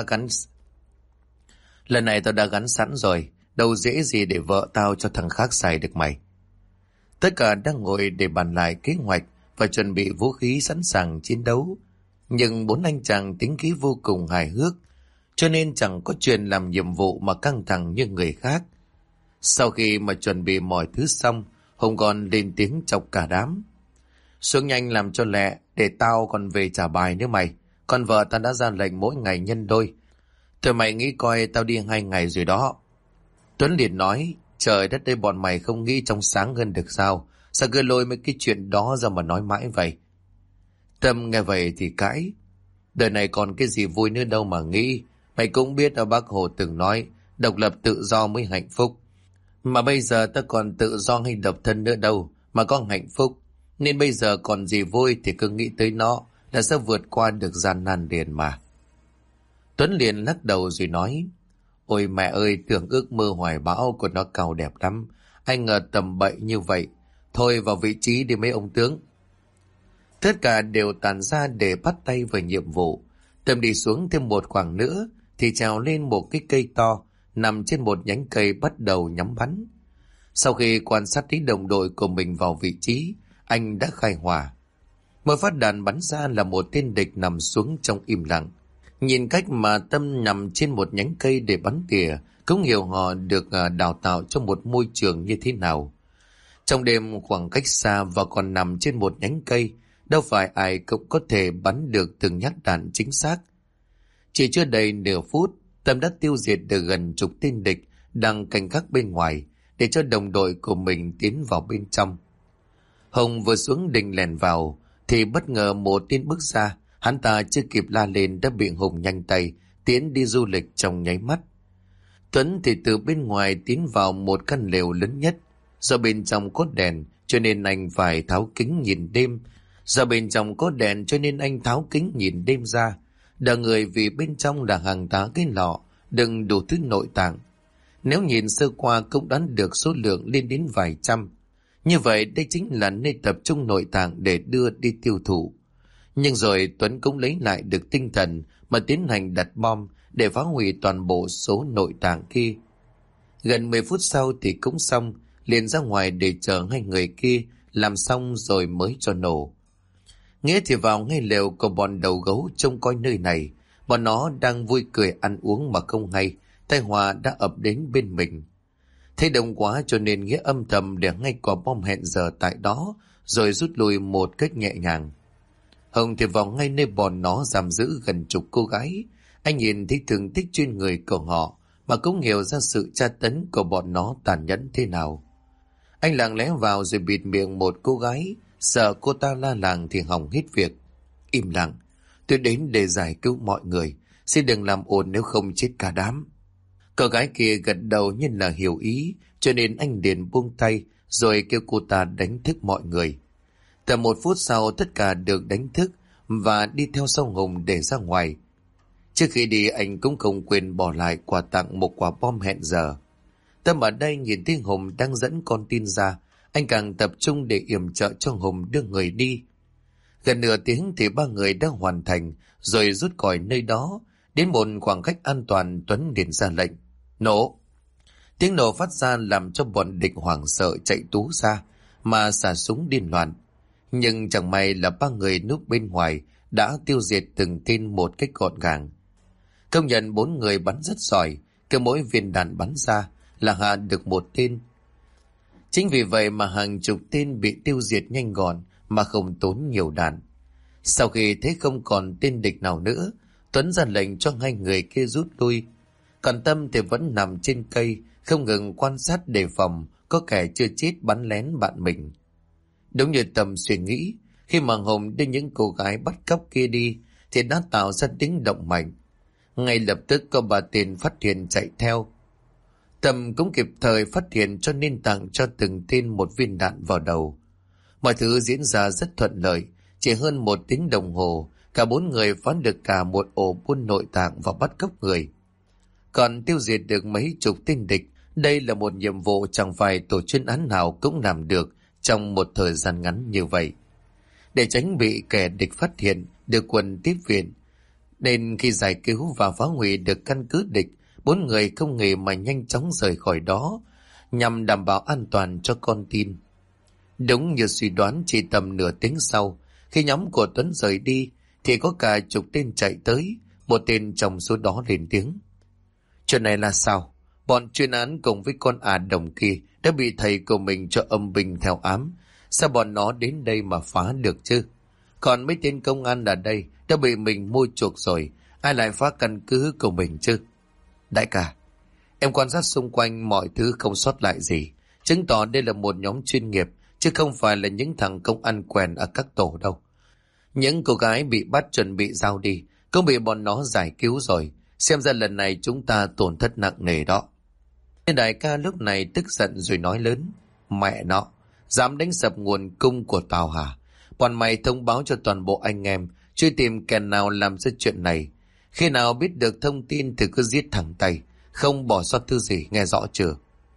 đã gắn sẵn rồi. Đâu dễ gì để vợ tao cho thằng khác xài được mày. Tất cả đang ngồi để bàn lại kế hoạch và chuẩn bị vũ khí sẵn sàng chiến đấu. Nhưng 4 anh chàng tính khí vô cùng hài hước, cho nên chẳng có chuyện làm nhiệm vụ mà căng thẳng như người khác. Sau khi mà chuẩn bị mọi thứ xong, Hùng còn lên tiếng chọc cả đám. Xuống nhanh làm cho lẹ, để tao còn về trả bài nữa mày. Con vợ tao đã ra lệnh mỗi ngày nhân đôi. Thôi mày nghĩ coi, tao đi 2 ngày rồi đó. Tuấn liền nói, trời đất ơi, bọn mày không nghĩ trong sáng hơn được sao? Sao cứ lôi mấy cái chuyện đó ra mà nói mãi vậy? Tâm nghe vậy thì cãi. Đời này còn cái gì vui nữa đâu mà nghĩ. Mày cũng biết ở Bác Hồ từng nói, độc lập tự do mới hạnh phúc. Mà bây giờ ta còn tự do hay độc thân nữa đâu mà có hạnh phúc. Nên bây giờ còn gì vui thì cứ nghĩ tới nó là sẽ vượt qua được gian nan liền mà. Tuấn liền lắc đầu rồi nói, ôi mẹ ơi, tưởng ước mơ hoài bão của nó cao đẹp lắm. Anh ngờ tầm bậy như vậy. Thôi vào vị trí đi mấy ông tướng. Tất cả đều tản ra để bắt tay vào nhiệm vụ. Tâm đi xuống thêm một khoảng nữa thì trèo lên một cái cây to nằm trên một nhánh cây, bắt đầu nhắm bắn. Sau khi quan sát thấy đồng đội của mình vào vị trí, anh đã khai hỏa. Một phát đạn bắn ra là một tên địch nằm xuống trong im lặng. Nhìn cách mà Tâm nằm trên một nhánh cây để bắn tỉa, cũng hiểu họ được đào tạo trong một môi trường như thế nào. Trong đêm khoảng cách xa và còn nằm trên một nhánh cây, đâu phải ai cũng có thể bắn được từng nhát đạn chính xác. Chỉ chưa đầy nửa phút, Tâm đã tiêu diệt được gần chục tên địch đang canh gác bên ngoài để cho đồng đội của mình tiến vào bên trong. Hồng vừa xuống định lèn vào thì bất ngờ một tên bước ra. Hắn ta chưa kịp la lên đã bị Hùng nhanh tay tiến đi du lịch trong nháy mắt. Tuấn thì từ bên ngoài tiến vào một căn lều lớn nhất. Do bên trong có đèn cho nên anh phải tháo kính nhìn đêm. Ra. Đờ người vì bên trong là hàng tá cái lọ đựng đủ thứ nội tạng. Nếu nhìn sơ qua cũng đoán được số lượng lên đến vài trăm. Như vậy đây chính là nơi tập trung nội tạng để đưa đi tiêu thụ. Nhưng rồi Tuấn cũng lấy lại được tinh thần mà tiến hành đặt bom để phá hủy toàn bộ số nội tạng kia. Gần 10 phút sau thì cũng xong, liền ra ngoài để chờ hai người kia làm xong rồi mới cho nổ. Nghĩa thì vào ngay lều của bọn đầu gấu trông coi nơi này. Bọn nó đang vui cười ăn uống mà không hay, tai họa đã ập đến bên mình. Thấy đông quá cho nên Nghĩa âm thầm để ngay quả bom hẹn giờ tại đó, rồi rút lui một cách nhẹ nhàng. Hồng thì vào ngay nơi bọn nó giam giữ gần chục cô gái. Anh nhìn thấy thương tích trên người của họ mà cũng hiểu ra sự tra tấn của bọn nó tàn nhẫn thế nào. Anh lặng lẽ vào rồi bịt miệng một cô gái, sợ cô ta la làng thì hỏng hết việc. Im lặng, tôi đến để giải cứu mọi người, xin đừng làm ồn nếu không chết cả đám. Cô gái kia gật đầu như là hiểu ý, cho nên anh liền buông tay rồi kêu cô ta đánh thức mọi người. Tầm 1 phút sau tất cả được đánh thức và đi theo sau Hùng để ra ngoài. Trước khi đi anh cũng không quên bỏ lại quà tặng một quả bom hẹn giờ. Tâm ở đây nhìn thấy Hùng đang dẫn con tin ra, anh càng tập trung để yểm trợ cho Hùng đưa người đi. Gần nửa tiếng thì ba người đã hoàn thành, rồi rút khỏi nơi đó. Đến một khoảng cách an toàn, Tuấn liền ra lệnh: nổ! Tiếng nổ phát ra làm cho bọn địch hoảng sợ chạy tú ra, mà xả súng điên loạn. Nhưng chẳng may là ba người núp bên ngoài đã tiêu diệt từng tên một cách gọn gàng. Công nhận 4 người bắn rất giỏi, cứ mỗi viên đạn bắn ra là hạ được một tên. Chính vì vậy mà hàng chục tên bị tiêu diệt nhanh gọn mà không tốn nhiều đạn. Sau khi thấy không còn tên địch nào nữa, Tuấn ra lệnh cho 2 người kia rút lui. Còn Tâm thì vẫn nằm trên cây, không ngừng quan sát đề phòng có kẻ chưa chết bắn lén bạn mình. Đúng như Tâm suy nghĩ, khi mà Hùng đưa những cô gái bắt cóc kia đi thì đã tạo ra tiếng động mạnh. Ngay lập tức có 3 tên phát hiện chạy theo. Tâm cũng kịp thời phát hiện cho nên tặng cho từng tên một viên đạn vào đầu. Mọi thứ diễn ra rất thuận lợi, chỉ hơn 1 tiếng đồng hồ, cả 4 người phá được cả một ổ buôn nội tạng và bắt cóc người. Còn tiêu diệt được mấy chục tên địch, đây là một nhiệm vụ chẳng phải tổ chuyên án nào cũng làm được trong một thời gian ngắn như vậy. Để tránh bị kẻ địch phát hiện, được quân tiếp viện, nên khi giải cứu và phá hủy được căn cứ địch, 4 người không nghỉ mà nhanh chóng rời khỏi đó, nhằm đảm bảo an toàn cho con tin. Đúng như suy đoán, chỉ tầm nửa tiếng sau, khi nhóm của Tuấn rời đi, thì có cả chục tên chạy tới. Một tên trong số đó lên tiếng: chuyện này là sao? Bọn chuyên án cùng với con đồng kia đã bị thầy của mình cho âm binh theo ám. Sao bọn nó đến đây mà phá được chứ? Còn mấy tên công an ở đây đã bị mình mua chuộc rồi, ai lại phá căn cứ của mình chứ? Đại ca, em quan sát xung quanh mọi thứ không sót lại gì, chứng tỏ đây là một nhóm chuyên nghiệp, chứ không phải là những thằng công ăn quèn ở các tổ đâu. Những cô gái bị bắt chuẩn bị giao đi cũng bị bọn nó giải cứu rồi, xem ra lần này chúng ta tổn thất nặng nề đó. Đại ca lúc này tức giận rồi nói lớn: mẹ nó, dám đánh sập nguồn cung của tao hả? Bọn mày thông báo cho toàn bộ anh em, truy tìm kẻ nào làm ra chuyện này. Khi nào biết được thông tin thì cứ giết thẳng tay, không bỏ sót thứ gì, nghe rõ chưa?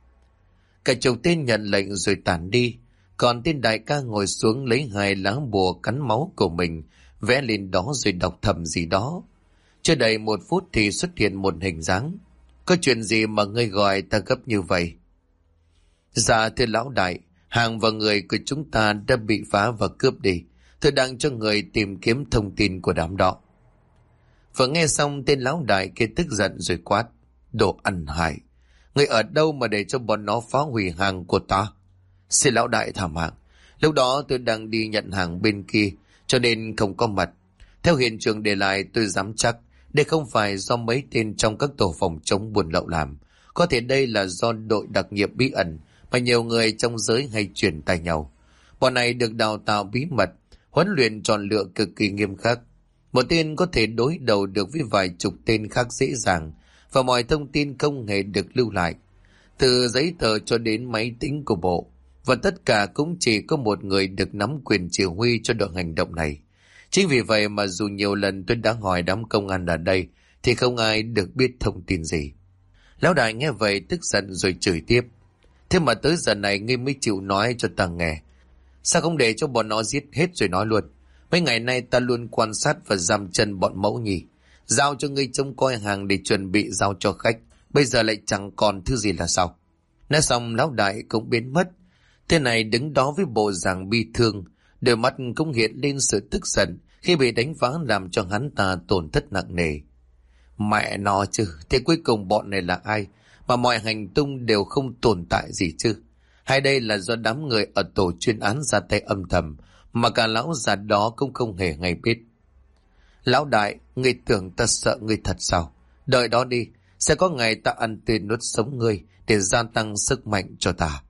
Cả chục tên nhận lệnh rồi tản đi. Còn tên đại ca ngồi xuống lấy 2 lá bùa cắn máu của mình, vẽ lên đó rồi đọc thầm gì đó. Chưa đầy 1 phút thì xuất hiện một hình dáng. Có chuyện gì mà ngươi gọi ta gấp như vậy? Dạ thưa lão đại, hàng và người của chúng ta đã bị phá và cướp đi. Tôi đang cho người tìm kiếm thông tin của đám đó. Vừa nghe xong, tên lão đại kia tức giận rồi quát: đồ ăn hại! Người ở đâu mà để cho bọn nó phá hủy hàng của ta? Xin lão đại thả mạng, lúc đó tôi đang đi nhận hàng bên kia cho nên không có mặt. Theo hiện trường để lại, tôi dám chắc đây không phải do mấy tên trong các tổ phòng chống buôn lậu làm. Có thể đây là do đội đặc nhiệm bí ẩn mà nhiều người trong giới hay truyền tai nhau. Bọn này được đào tạo bí mật, huấn luyện chọn lựa cực kỳ nghiêm khắc. Một tên có thể đối đầu được với vài chục tên khác dễ dàng, và mọi thông tin không hề được lưu lại, từ giấy tờ cho đến máy tính của bộ. Và tất cả cũng chỉ có một người được nắm quyền chỉ huy cho đội hành động này. Chính vì vậy mà dù nhiều lần tôi đã hỏi đám công an ở đây thì không ai được biết thông tin gì. Lão đại nghe vậy tức giận rồi chửi tiếp: thế mà tới giờ này ngươi mới chịu nói cho ta nghe, sao không để cho bọn nó giết hết rồi nói luôn? Mấy ngày nay ta luôn quan sát và giam chân bọn mẫu nhì, giao cho ngươi trông coi hàng để chuẩn bị giao cho khách, bây giờ lại chẳng còn thứ gì là sao? Nói xong lão đại cũng biến mất. Thế này đứng đó với bộ dạng bi thương, đôi mắt cũng hiện lên sự tức giận khi bị đánh phá làm cho hắn ta tổn thất nặng nề. Mẹ nó chứ, thế cuối cùng bọn này là ai mà mọi hành tung đều không tồn tại gì chứ? Hay đây là do đám người ở tổ chuyên án ra tay âm thầm mà cả lão già đó cũng không hề hay biết? Lão đại, ngươi tưởng ta sợ ngươi thật sao? Đợi đó đi, sẽ có ngày ta ăn tươi nuốt sống ngươi để gia tăng sức mạnh cho ta.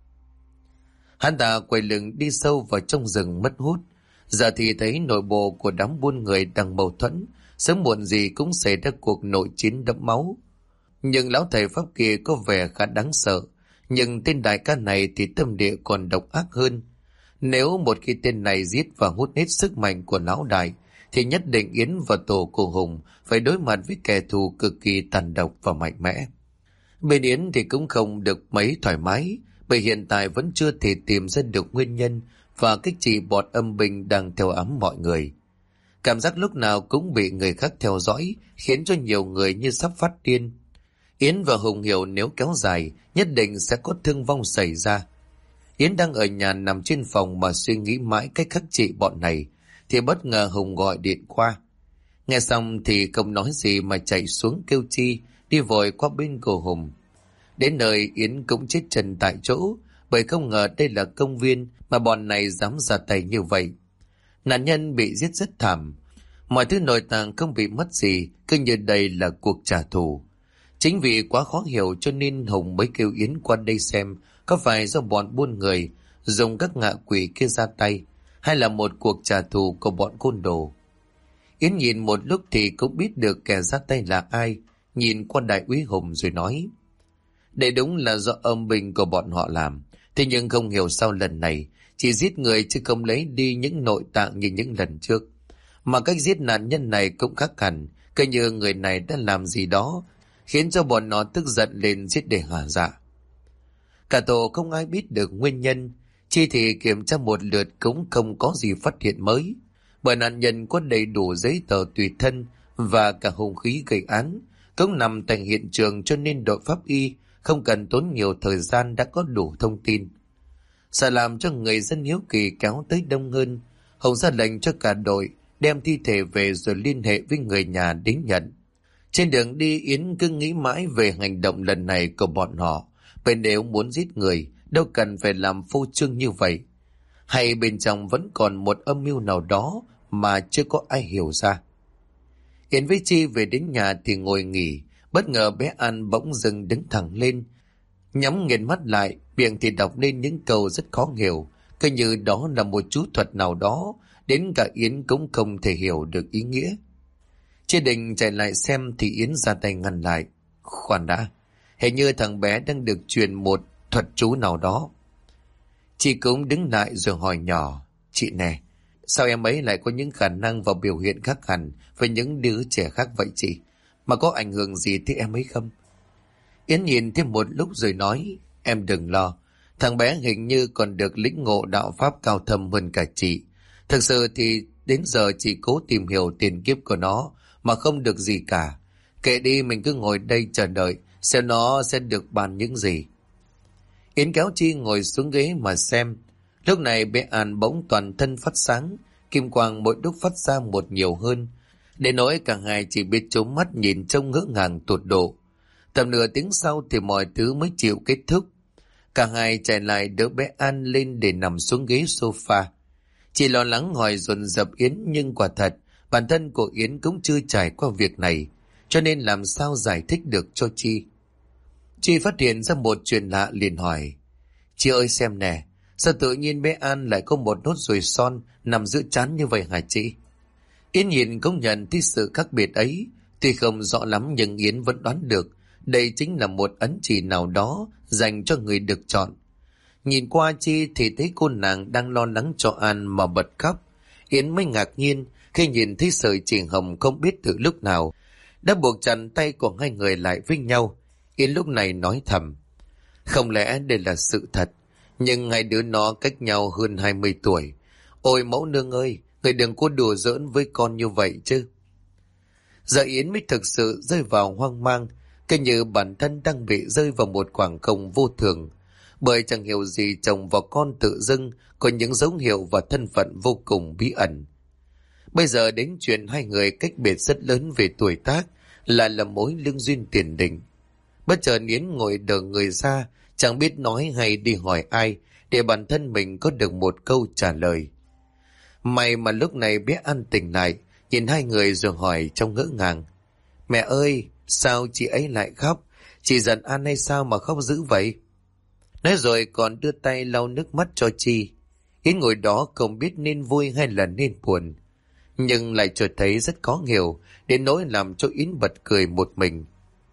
Hắn ta quay lưng đi sâu vào trong rừng mất hút. Giờ thì thấy nội bộ của đám buôn người đang mâu thuẫn, sớm muộn gì cũng xảy ra cuộc nội chiến đẫm máu. Nhưng lão thầy pháp kia có vẻ khá đáng sợ, nhưng tên đại ca này thì tâm địa còn độc ác hơn. Nếu một khi tên này giết và hút hết sức mạnh của lão đại, thì nhất định Yến và tổ của Hùng phải đối mặt với kẻ thù cực kỳ tàn độc và mạnh mẽ. Bên Yến thì cũng không được mấy thoải mái, bởi hiện tại vẫn chưa thể tìm ra được nguyên nhân và cái chị bọt âm binh đang theo ám mọi người. Cảm giác lúc nào cũng bị người khác theo dõi khiến cho nhiều người như sắp phát điên. Yến và Hùng hiểu nếu kéo dài nhất định sẽ có thương vong xảy ra. Yến đang ở nhà nằm trên phòng mà suy nghĩ mãi cách khắc trị bọn này thì bất ngờ Hùng gọi điện qua. Nghe xong thì không nói gì mà chạy xuống kêu Chi đi vội qua bên của Hùng. Đến nơi Yến cũng chết chân tại chỗ bởi không ngờ đây là công viên mà bọn này dám ra tay như vậy. Nạn nhân bị giết rất thảm, mọi thứ nội tạng không bị mất gì, cứ như đây là cuộc trả thù. Chính vì quá khó hiểu cho nên Hùng mới kêu Yến qua đây xem có phải do bọn buôn người dùng các ngạ quỷ kia ra tay hay là một cuộc trả thù của bọn côn đồ. Yến nhìn một lúc thì cũng biết được kẻ ra tay là ai, nhìn qua đại úy Hùng rồi nói: đây đúng là do âm binh của bọn họ làm, thế nhưng không hiểu sao lần này chỉ giết người chứ không lấy đi những nội tạng như những lần trước. Mà cách giết nạn nhân này cũng khác hẳn, cứ như người này đã làm gì đó khiến cho bọn nó tức giận lên giết để hả dạ. Cả tổ không ai biết được nguyên nhân, Chi thì kiểm tra một lượt cũng không có gì phát hiện mới, bởi nạn nhân có đầy đủ giấy tờ tùy thân và cả hung khí gây án cũng nằm tại hiện trường, cho nên đội pháp y không cần tốn nhiều thời gian đã có đủ thông tin. Sợ làm cho người dân hiếu kỳ kéo tới đông hơn, Hùng ra lệnh cho cả đội đem thi thể về rồi liên hệ với người nhà đến nhận. Trên đường đi Yến cứ nghĩ mãi về hành động lần này của bọn họ, bởi nếu muốn giết người đâu cần phải làm phô trương như vậy, hay bên trong vẫn còn một âm mưu nào đó mà chưa có ai hiểu ra. Yến với Chi về đến nhà thì ngồi nghỉ, bất ngờ bé An bỗng dưng đứng thẳng lên, nhắm nghiền mắt lại, miệng thì đọc lên những câu rất khó hiểu, cứ như đó là một chú thuật nào đó, đến cả Yến cũng không thể hiểu được ý nghĩa. Chi định chạy lại xem thì Yến ra tay ngăn lại. Khoan đã, hình như thằng bé đang được truyền một thuật chú nào đó. Chị cũng đứng lại rồi hỏi nhỏ: chị nè, sao em ấy lại có những khả năng và biểu hiện khác hẳn với những đứa trẻ khác vậy chị? Mà có ảnh hưởng gì tới em ấy không? Yến nhìn thêm một lúc rồi nói: em đừng lo, thằng bé hình như còn được lĩnh ngộ đạo pháp cao thâm hơn cả chị. Thực sự thì đến giờ chị cố tìm hiểu tiền kiếp của nó mà không được gì cả. Kệ đi, mình cứ ngồi đây chờ đợi xem nó sẽ được bàn những gì. Yến kéo Chi ngồi xuống ghế mà xem. Lúc này bé An bỗng toàn thân phát sáng, kim quang mỗi lúc phát ra một nhiều hơn, để nỗi cả hai chỉ biết trố mắt nhìn trông ngỡ ngàng tột độ. Tầm nửa tiếng sau thì mọi thứ mới chịu kết thúc. Cả hai chạy lại đỡ bé An lên để nằm xuống ghế sofa. Chị lo lắng hỏi dồn dập Yến, nhưng quả thật bản thân của Yến cũng chưa trải qua việc này, cho nên làm sao giải thích được cho Chi. Chi phát hiện ra một chuyện lạ liền hỏi: chị ơi xem nè, sao tự nhiên bé An lại có một nốt ruồi son nằm giữa trán như vậy hả chị? Yến nhìn công nhận thấy sự khác biệt ấy, tuy không rõ lắm nhưng Yến vẫn đoán được đây chính là một ấn chỉ nào đó dành cho người được chọn. Nhìn qua Chi thì thấy cô nàng đang lo lắng cho An mà bật khóc. Yến mới ngạc nhiên khi nhìn thấy sợi chỉ hồng không biết từ lúc nào đã buộc chặt tay của hai người lại với nhau. Yến lúc này nói thầm: không lẽ đây là sự thật? Nhưng hai đứa nó cách nhau hơn 20 tuổi. Ôi mẫu nương ơi, người đừng có đùa giỡn với con như vậy chứ. Giờ Yến mới thực sự rơi vào hoang mang, cứ như bản thân đang bị rơi vào một khoảng không vô thường, bởi chẳng hiểu gì chồng và con tự dưng có những dấu hiệu và thân phận vô cùng bí ẩn. Bây giờ đến chuyện hai người cách biệt rất lớn về tuổi tác lại là mối lương duyên tiền định. Bất chợt Yến ngồi đờ người ra, chẳng biết nói hay đi hỏi ai để bản thân mình có được một câu trả lời. May mà lúc này bé An tỉnh lại, nhìn hai người rồi hỏi trong ngỡ ngàng: mẹ ơi, sao chị ấy lại khóc? Chị giận An hay sao mà khóc dữ vậy? Nói rồi còn đưa tay lau nước mắt cho Chi. Yến ngồi đó không biết nên vui hay là nên buồn, nhưng lại chợt thấy rất khó hiểu, đến nỗi làm cho Yến bật cười một mình.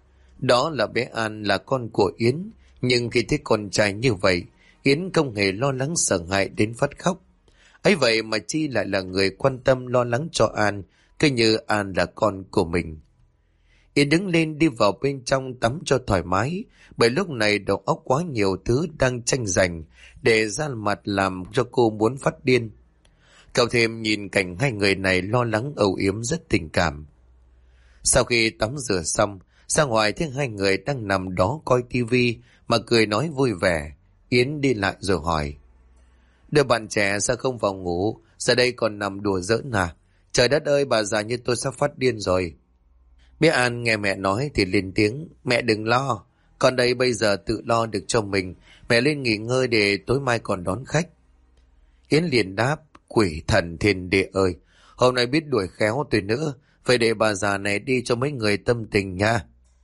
Đó là bé An, là con của Yến, nhưng khi thấy con trai như vậy, Yến không hề lo lắng sợ hãi đến phát khóc. Ấy vậy mà Chi lại là người quan tâm lo lắng cho An, cứ như An là con của mình. Yến đứng lên đi vào bên trong tắm cho thoải mái, bởi lúc này đầu óc quá nhiều thứ đang tranh giành để ra mặt làm cho cô muốn phát điên. Cậu thêm nhìn cảnh hai người này lo lắng âu yếm rất tình cảm. Sau khi tắm rửa xong, ra ngoài thấy hai người đang nằm đó coi tivi mà cười nói vui vẻ. Yến đi lại rồi hỏi: "Đứa bạn trẻ sao không vào ngủ, giờ đây còn nằm đùa giỡn à? Trời đất ơi, bà già như tôi sắp phát điên rồi." Bé An nghe mẹ nói thì lên tiếng: "Mẹ đừng lo, con đây bây giờ tự lo được cho mình, mẹ lên nghỉ ngơi để tối mai còn đón khách." Yến liền đáp: "Quỷ thần thiên địa ơi, hôm nay biết đuổi khéo tôi nữa, phải để bà già này đi cho mấy người tâm tình nha."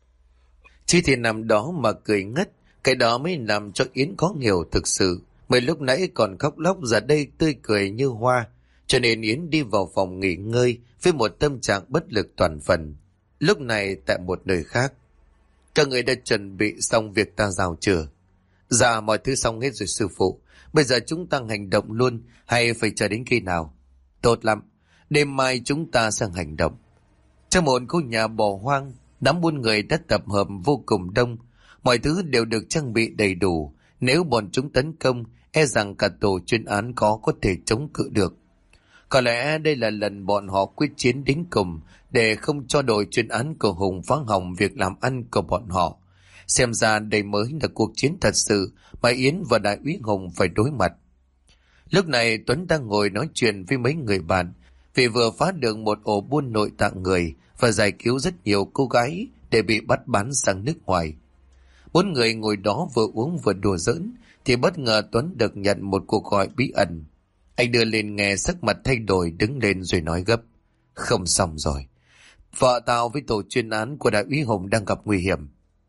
Chi thì nằm đó mà cười ngất, cái đó mới làm cho Yến khó hiểu thực sự. Mới lúc nãy còn khóc lóc, giờ đây tươi cười như hoa, cho nên Yến đi vào phòng nghỉ ngơi với một tâm trạng bất lực toàn phần. Lúc này tại một nơi khác, các người đã chuẩn bị xong việc ta giao chưa? Dạ mọi thứ xong hết rồi sư phụ. Bây giờ chúng ta hành động luôn hay phải chờ đến khi nào? Tốt lắm, đêm mai chúng ta sẽ hành động. Trong một khu nhà bỏ hoang, đám buôn người đã tập hợp vô cùng đông. Mọi thứ đều được trang bị đầy đủ. Nếu bọn chúng tấn công, e rằng cả tổ chuyên án có thể chống cự được. Có lẽ đây là lần bọn họ quyết chiến đến cùng để không cho đội chuyên án của Hùng phá hỏng việc làm ăn của bọn họ. Xem ra đây mới là cuộc chiến thật sự mà Yến và đại úy Hùng phải đối mặt. Lúc này Tuấn đang ngồi nói chuyện với mấy người bạn vì vừa phá được một ổ buôn nội tạng người và giải cứu rất nhiều cô gái để bị bắt bán sang nước ngoài. Bốn người ngồi đó vừa uống vừa đùa giỡn thì bất ngờ Tuấn được nhận một cuộc gọi bí ẩn. Anh đưa lên nghe, sắc mặt thay đổi, đứng lên rồi nói gấp: "Không xong rồi, vợ tao với tổ chuyên án của đại úy Hùng đang gặp nguy hiểm."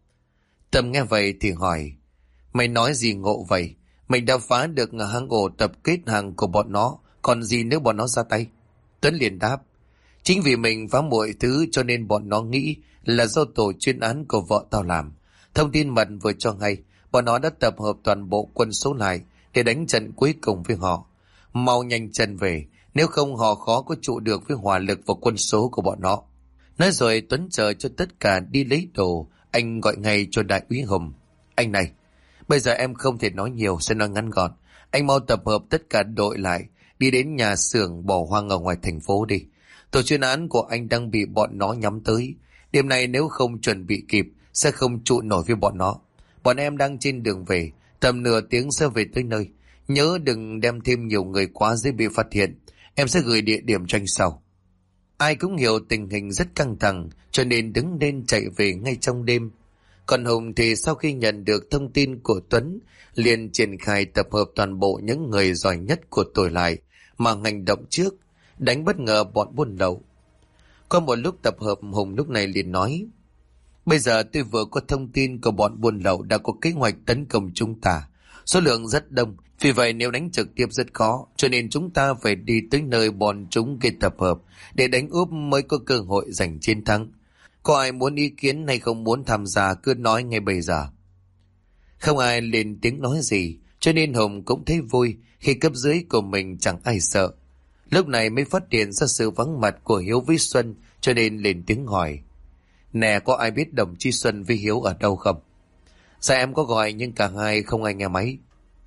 Tâm nghe vậy thì hỏi: "Mày nói gì ngộ vậy? Mình đã phá được hang ổ tập kết hàng của bọn nó, còn gì nếu bọn nó ra tay?" Tuấn liền đáp: "Chính vì mình phá mọi thứ cho nên bọn nó nghĩ là do tổ chuyên án của vợ tao làm. Thông tin mật vừa cho hay, bọn nó đã tập hợp toàn bộ quân số lại để đánh trận cuối cùng với họ. Mau nhanh chân về, nếu không họ khó có trụ được với hỏa lực và quân số của bọn nó." Nói rồi Tuấn chờ cho tất cả đi lấy đồ, anh gọi ngay cho đại úy Hùng: "Anh này, bây giờ em không thể nói nhiều, sẽ nói ngắn gọn. Anh mau tập hợp tất cả đội lại, đi đến nhà xưởng bỏ hoang ở ngoài thành phố đi. Tổ chuyên án của anh đang bị bọn nó nhắm tới. Đêm nay nếu không chuẩn bị kịp, sẽ không trụ nổi với bọn nó. Bọn em đang trên đường về, tầm nửa tiếng sẽ về tới nơi. Nhớ đừng đem thêm nhiều người quá dễ bị phát hiện. Em sẽ gửi địa điểm cho anh sau." Ai cũng hiểu tình hình rất căng thẳng, cho nên đứng lên chạy về ngay trong đêm. Còn Hùng thì sau khi nhận được thông tin của Tuấn, liền triển khai tập hợp toàn bộ những người giỏi nhất của tôi lại, mà hành động trước, đánh bất ngờ bọn buôn lậu. Có một lúc tập hợp, Hùng lúc này liền nói: "Bây giờ tôi vừa có thông tin của bọn buôn lậu đã có kế hoạch tấn công chúng ta. Số lượng rất đông, vì vậy nếu đánh trực tiếp rất khó, cho nên chúng ta phải đi tới nơi bọn chúng gây tập hợp để đánh úp mới có cơ hội giành chiến thắng. Có ai muốn ý kiến hay không muốn tham gia cứ nói ngay bây giờ." Không ai lên tiếng nói gì, cho nên Hùng cũng thấy vui khi cấp dưới của mình chẳng ai sợ. Lúc này mới phát hiện ra sự vắng mặt của Hiếu với Xuân, cho nên lên tiếng hỏi: "Nè, có ai biết đồng chí Xuân với Hiếu ở đâu không?" "Dạ em có gọi nhưng cả hai không ai nghe máy."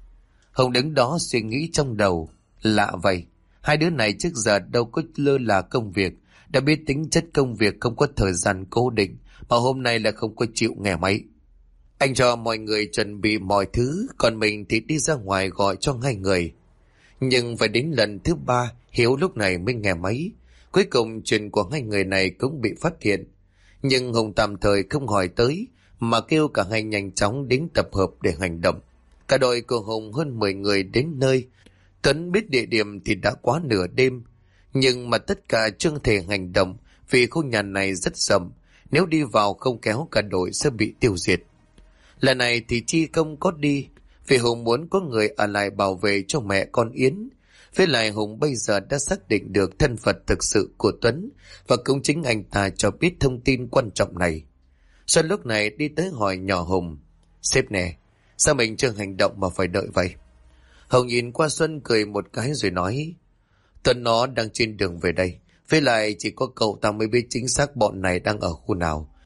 Hùng đứng đó suy nghĩ trong đầu: lạ vậy, hai đứa này trước giờ đâu có lơ là công việc, đã biết tính chất công việc không có thời gian cố định, mà hôm nay là không có chịu nghe máy. Anh cho mọi người chuẩn bị mọi thứ, còn mình thì đi ra ngoài gọi cho hai người. Nhưng phải đến lần thứ ba, Hiếu lúc này mới nghe máy. Cuối cùng chuyện của hai người này cũng bị phát hiện. Nhưng Hùng tạm thời không hỏi tới, mà kêu cả hai nhanh chóng đến tập hợp để hành động. Cả đội của Hùng hơn 10 người đến nơi. Tuấn biết địa điểm thì đã quá nửa đêm, nhưng mà tất cả chưa thể hành động vì khu nhà này rất rộng, nếu đi vào không kéo cả đội sẽ bị tiêu diệt. Lần này thì Chi không có đi, vì Hùng muốn có người ở lại bảo vệ cho mẹ con Yến. Với lại Hùng bây giờ đã xác định được thân phận thực sự của Tuấn, và cũng chính anh ta cho biết thông tin quan trọng này. Xuân lúc này đi tới hỏi nhỏ Hùng: "Sếp nè, sao mình chưa hành động mà phải đợi vậy?" Hùng nhìn qua Xuân cười một cái rồi nói: "Tuấn nó đang trên đường về đây, với lại chỉ có cậu ta mới biết chính xác bọn này đang ở khu nào.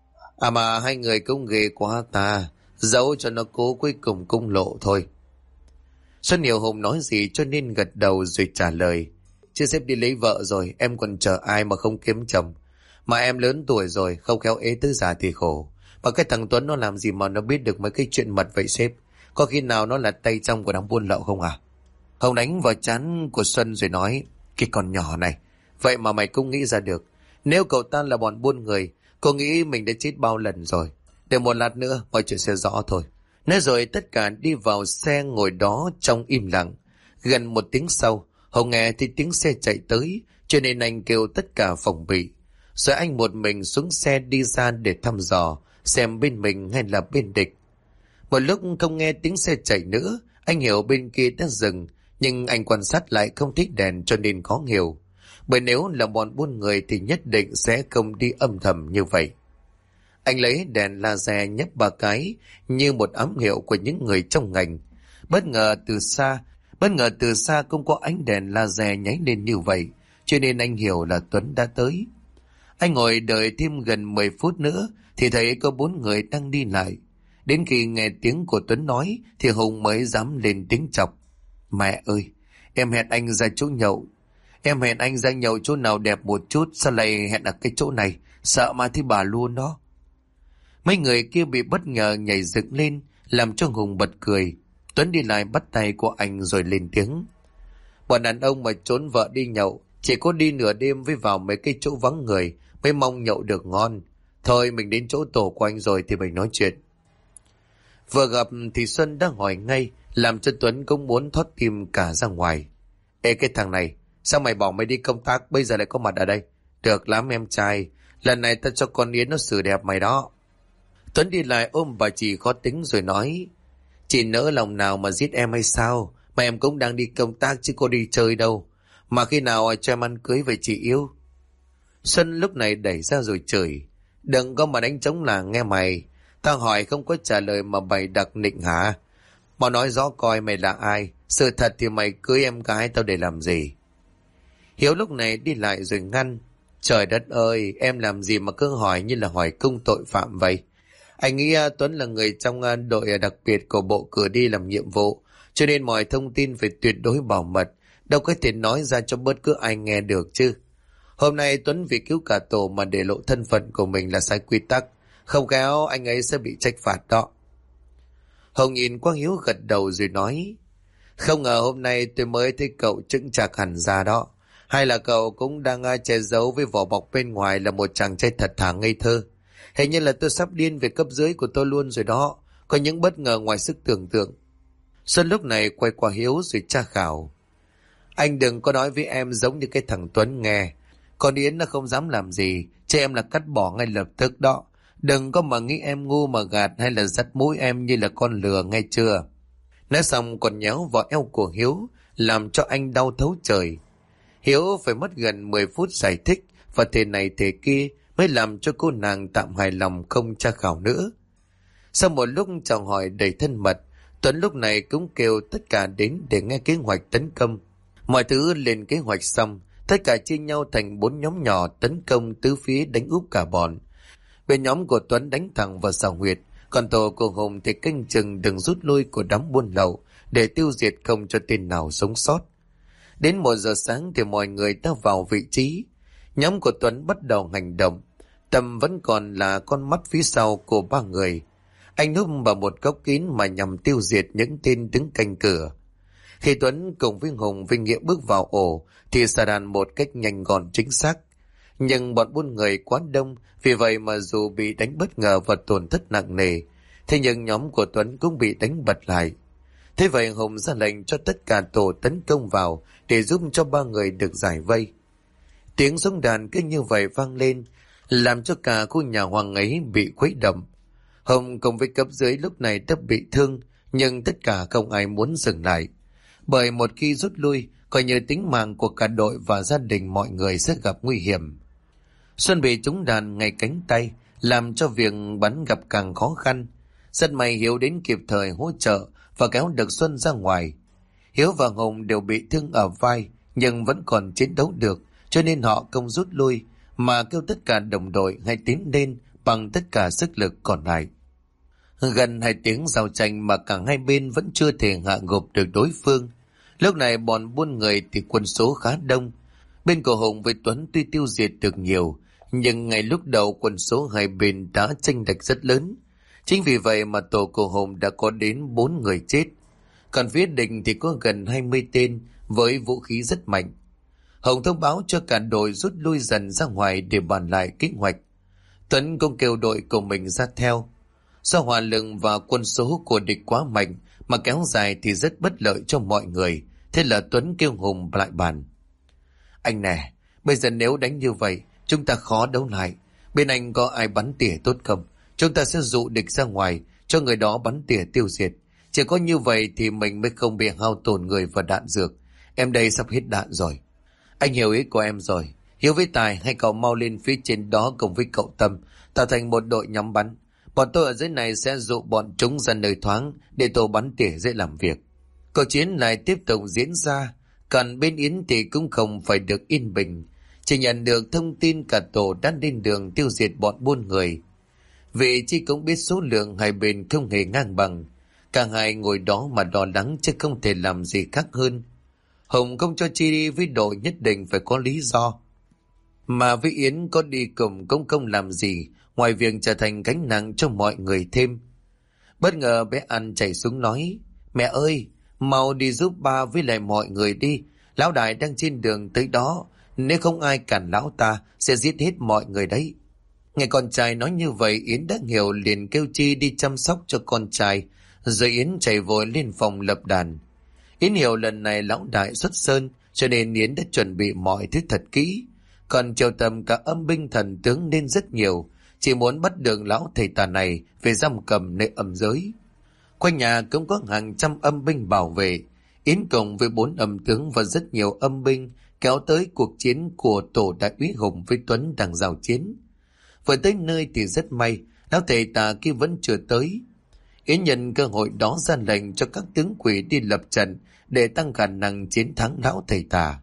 À mà hai người cũng ghê quá ta, giấu cho nó cố cuối cùng cũng lộ thôi. Xuân hiểu Hùng nói gì cho nên gật đầu rồi trả lời. Chứ sếp đi lấy vợ rồi, em còn chờ ai mà không kiếm chồng. Mà em lớn tuổi rồi, không khéo ế tứ già thì khổ. Mà cái thằng Tuấn nó làm gì mà nó biết được mấy cái chuyện mật vậy sếp? Có khi nào nó là tay trong của đám buôn lậu không à? Hồng đánh vào trán của Xuân rồi nói, cái con nhỏ này, vậy mà mày cũng nghĩ ra được. Nếu cậu ta là bọn buôn người, cô nghĩ mình đã chết bao lần rồi. Để một lát nữa, mọi chuyện sẽ rõ thôi. Nói rồi tất cả đi vào xe ngồi đó trong im lặng. Gần một tiếng sau, Hồng nghe thì tiếng xe chạy tới, cho nên anh kêu tất cả phòng bị. Rồi anh một mình xuống xe đi ra để thăm dò, xem bên mình hay là bên địch. Một lúc không nghe tiếng xe chạy nữa, anh hiểu bên kia đã dừng, nhưng anh quan sát lại không thích đèn cho nên khó hiểu. Bởi nếu là bọn buôn người thì nhất định sẽ không đi âm thầm như vậy. Anh lấy đèn laser nhấp 3 cái như một ám hiệu của những người trong ngành. Bất ngờ từ xa cũng có ánh đèn laser nháy lên như vậy, cho nên anh hiểu là Tuấn đã tới. Anh ngồi đợi thêm gần 10 phút nữa thì thấy có 4 người đang đi lại. Đến khi nghe tiếng của Tuấn nói thì Hùng mới dám lên tiếng chọc. Mẹ ơi, em hẹn anh ra chỗ nhậu. Em hẹn anh ra nhậu chỗ nào đẹp một chút, sao lại hẹn ở cái chỗ này? Sợ mà thì bà luôn đó. Mấy người kia bị bất ngờ nhảy dựng lên, làm cho Hùng bật cười. Tuấn đi lại bắt tay của anh rồi lên tiếng. Bọn đàn ông mà trốn vợ đi nhậu, chỉ có đi nửa đêm với vào mấy cái chỗ vắng người mới mong nhậu được ngon. Thôi mình đến chỗ tổ của anh rồi thì mình nói chuyện. Vừa gặp thì Xuân đã hỏi ngay, làm cho Tuấn cũng muốn thoát tim cả ra ngoài. Ê cái thằng này, sao mày bỏ mày đi công tác bây giờ lại có mặt ở đây? Được lắm em trai, lần này ta cho con Yến nó xử đẹp mày đó. Tuấn đi lại ôm bà chị khó tính rồi nói, chị nỡ lòng nào mà giết em hay sao? Mà em cũng đang đi công tác chứ có đi chơi đâu. Mà khi nào cho em ăn cưới vậy chị yêu? Xuân lúc này đẩy ra rồi chửi, đừng có mà đánh trống làng nghe mày. Tao hỏi không có trả lời mà bày đặt nịnh hả? Mà nói rõ coi mày là ai. Sự thật thì mày cưới em gái tao để làm gì? Hiếu lúc này đi lại rồi ngăn. Trời đất ơi, em làm gì mà cứ hỏi như là hỏi cung tội phạm vậy? Anh nghĩ Tuấn là người trong đội đặc biệt của bộ cử đi làm nhiệm vụ, cho nên mọi thông tin phải tuyệt đối bảo mật, đâu có thể nói ra cho bất cứ ai nghe được chứ. Hôm nay Tuấn vì cứu cả tổ mà để lộ thân phận của mình là sai quy tắc, không khéo anh ấy sẽ bị trách phạt đó. Hồng nhìn qua Hiếu gật đầu rồi nói, không ngờ hôm nay tôi mới thấy cậu chững chạc hẳn ra đó. Hay là cậu cũng đang che giấu với vỏ bọc bên ngoài là một chàng trai thật thà ngây thơ? Hình như là tôi sắp điên về cấp dưới của tôi luôn rồi đó. Có những bất ngờ ngoài sức tưởng tượng. Xuân lúc này quay qua Hiếu rồi tra khảo. Anh đừng có nói với em giống như cái thằng Tuấn nghe. Con Yến nó không dám làm gì, chứ em là cắt bỏ ngay lập tức đó. Đừng có mà nghĩ em ngu mà gạt hay là dắt mũi em như là con lừa nghe chưa? Nói xong còn nhéo vào eo của Hiếu, làm cho anh đau thấu trời. Hiếu phải mất gần 10 phút giải thích và thế này thế kia mới làm cho cô nàng tạm hài lòng không tra khảo nữa. Sau một lúc chào hỏi đầy thân mật, Tuấn lúc này cũng kêu tất cả đến để nghe kế hoạch tấn công. Mọi thứ lên kế hoạch xong, tất cả chia nhau thành 4 nhóm nhỏ tấn công tứ phía đánh úp cả bọn. Bên nhóm của Tuấn đánh thẳng vào Sào Huyệt, còn tổ của Hùng thì canh chừng đừng rút lui của đám buôn lậu để tiêu diệt không cho tên nào sống sót. Đến 1 giờ sáng thì mọi người đã vào vị trí. Nhóm của Tuấn bắt đầu hành động. Tâm vẫn còn là con mắt phía sau của 3 người. Anh núp vào một góc kín mà nhằm tiêu diệt những tên đứng canh cửa. Khi Tuấn cùng với Hùng Vinh Nghĩa bước vào ổ thì xà đàn một cách nhanh gọn chính xác. Nhưng bọn buôn người quá đông, vì vậy mà dù bị đánh bất ngờ và tổn thất nặng nề, thế nhưng nhóm của Tuấn cũng bị đánh bật lại. Thế vậy Hùng ra lệnh cho tất cả tổ tấn công vào để giúp cho 3 người được giải vây. Tiếng súng đàn cứ như vậy vang lên, làm cho cả khu nhà hoàng ấy bị khuấy động. Hùng cùng với cấp dưới lúc này đã bị thương, nhưng tất cả không ai muốn dừng lại. Bởi một khi rút lui, coi như tính mạng của cả đội và gia đình mọi người sẽ gặp nguy hiểm. Xuân bị trúng đạn ngay cánh tay, làm cho việc bắn gặp càng khó khăn. Rất may Hiếu đến kịp thời hỗ trợ và kéo được Xuân ra ngoài. Hiếu và Hùng đều bị thương ở vai, nhưng vẫn còn chiến đấu được, cho nên họ không rút lui, mà kêu tất cả đồng đội hãy tiến lên bằng tất cả sức lực còn lại. Gần 2 tiếng giao tranh mà cả hai bên vẫn chưa thể hạ gục được đối phương. Lúc này bọn buôn người thì quân số khá đông. Bên của Hùng với Tuấn tuy tiêu diệt được nhiều, nhưng ngay lúc đầu quân số hai bên đã chênh lệch rất lớn. Chính vì vậy mà tổ của Hùng đã có đến 4 người chết. Còn phía địch thì có gần 20 tên với vũ khí rất mạnh. Hùng thông báo cho cả đội rút lui dần ra ngoài để bàn lại kế hoạch. Tuấn cũng kêu đội của mình ra theo. Do hỏa lực và quân số của địch quá mạnh mà kéo dài thì rất bất lợi cho mọi người. Thế là Tuấn kêu Hùng lại bàn. Anh nè, bây giờ nếu đánh như vậy, chúng ta khó đấu lại. Bên anh có ai bắn tỉa tốt không? Chúng ta sẽ dụ địch ra ngoài, cho người đó bắn tỉa tiêu diệt. Chỉ có như vậy thì mình mới không bị hao tổn người và đạn dược. Em đây sắp hết đạn rồi. Anh hiểu ý của em rồi. Hiếu với Tài, hay cậu mau lên phía trên đó cùng với cậu Tâm, tạo thành một đội nhóm bắn. Bọn tôi ở dưới này sẽ dụ bọn chúng ra nơi thoáng để tổ bắn tỉa dễ làm việc. Cuộc chiến lại tiếp tục diễn ra. Còn bên Yến thì cũng không phải được yên bình. Chỉ nhận được thông tin cả tổ đã lên đường tiêu diệt bọn buôn người. Vì chi cũng biết số lượng hai bên không hề ngang bằng. Cả hai ngồi đó mà lo lắng chứ không thể làm gì khác hơn. Hùng không cho Chi đi với đội nhất định phải có lý do. Mà với Yến có đi cùng cũng không làm gì ngoài việc trở thành gánh nặng cho mọi người thêm. Bất ngờ bé An chạy xuống nói, mẹ ơi, mau đi giúp ba với lại mọi người đi. Lão đại đang trên đường tới đó. Nếu không ai cản lão ta sẽ giết hết mọi người đấy. Nghe con trai nói như vậy, Yến đã hiểu liền kêu Chi đi chăm sóc cho con trai. Rồi Yến chạy vội lên phòng lập đàn. Yến hiểu lần này lão đại xuất sơn, cho nên Yến đã chuẩn bị mọi thứ thật kỹ. Còn triệu tầm cả âm binh thần tướng nên rất nhiều, chỉ muốn bắt được lão thầy tà này về giam cầm nơi âm giới. Quanh nhà cũng có hàng trăm âm binh bảo vệ. Yến cùng với 4 âm tướng và rất nhiều âm binh kéo tới cuộc chiến của tổ đại úy Hùng với Tuấn đang giao chiến. Vừa tới nơi thì rất may, lão thầy tà kia vẫn chưa tới. Yến nhân cơ hội đó ra lệnh cho các tướng quỷ đi lập trận để tăng khả năng chiến thắng lão thầy tà.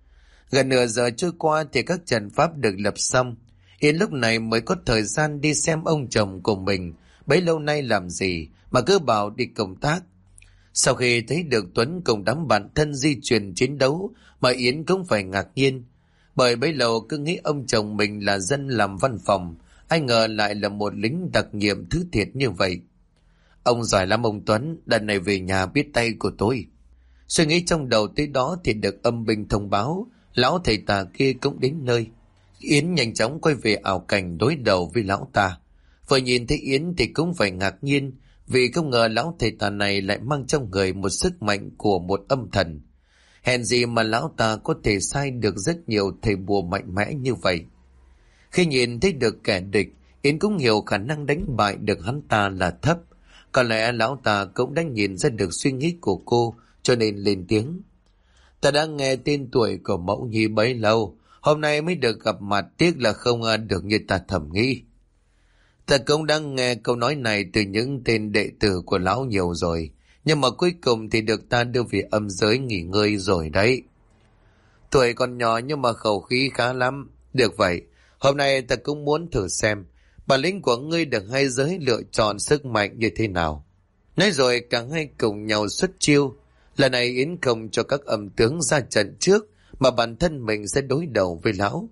Gần nửa giờ trôi qua thì các trận pháp được lập xong. Yến lúc này mới có thời gian đi xem ông chồng của mình bấy lâu nay làm gì mà cứ bảo đi công tác. Sau khi thấy được Tuấn cùng đám bạn thân di chuyển chiến đấu mà Yến cũng phải ngạc nhiên. Bởi bấy lâu cứ nghĩ ông chồng mình là dân làm văn phòng, ai ngờ lại là một lính đặc nhiệm thứ thiệt như vậy. Ông giỏi lắm ông Tuấn, lần này về nhà biết tay của tôi. Suy nghĩ trong đầu tới đó thì được âm binh thông báo, lão thầy tà kia cũng đến nơi. Yến nhanh chóng quay về ảo cảnh đối đầu với lão ta. Vừa nhìn thấy Yến thì cũng phải ngạc nhiên, vì không ngờ lão thầy tà này lại mang trong người một sức mạnh của một âm thần. Hèn gì mà lão ta có thể sai được rất nhiều thầy bùa mạnh mẽ như vậy. Khi nhìn thấy được kẻ địch, Yến cũng hiểu khả năng đánh bại được hắn ta là thấp. Có lẽ lão ta cũng đã nhìn ra được suy nghĩ của cô, cho nên lên tiếng. Ta đã nghe tên tuổi của mẫu nhi bấy lâu, hôm nay mới được gặp mặt, tiếc là không được như ta thầm nghĩ. Ta cũng đang nghe câu nói này từ những tên đệ tử của lão nhiều rồi, nhưng mà cuối cùng thì được ta đưa về âm giới nghỉ ngơi rồi đấy. Tuổi còn nhỏ nhưng mà khẩu khí khá lắm. Được vậy, hôm nay ta cũng muốn thử xem bản lĩnh của ngươi được hai giới lựa chọn sức mạnh như thế nào. Nói rồi cả hai cùng nhau xuất chiêu. Lần này Yến không cho các âm tướng ra trận trước, mà bản thân mình sẽ đối đầu với lão.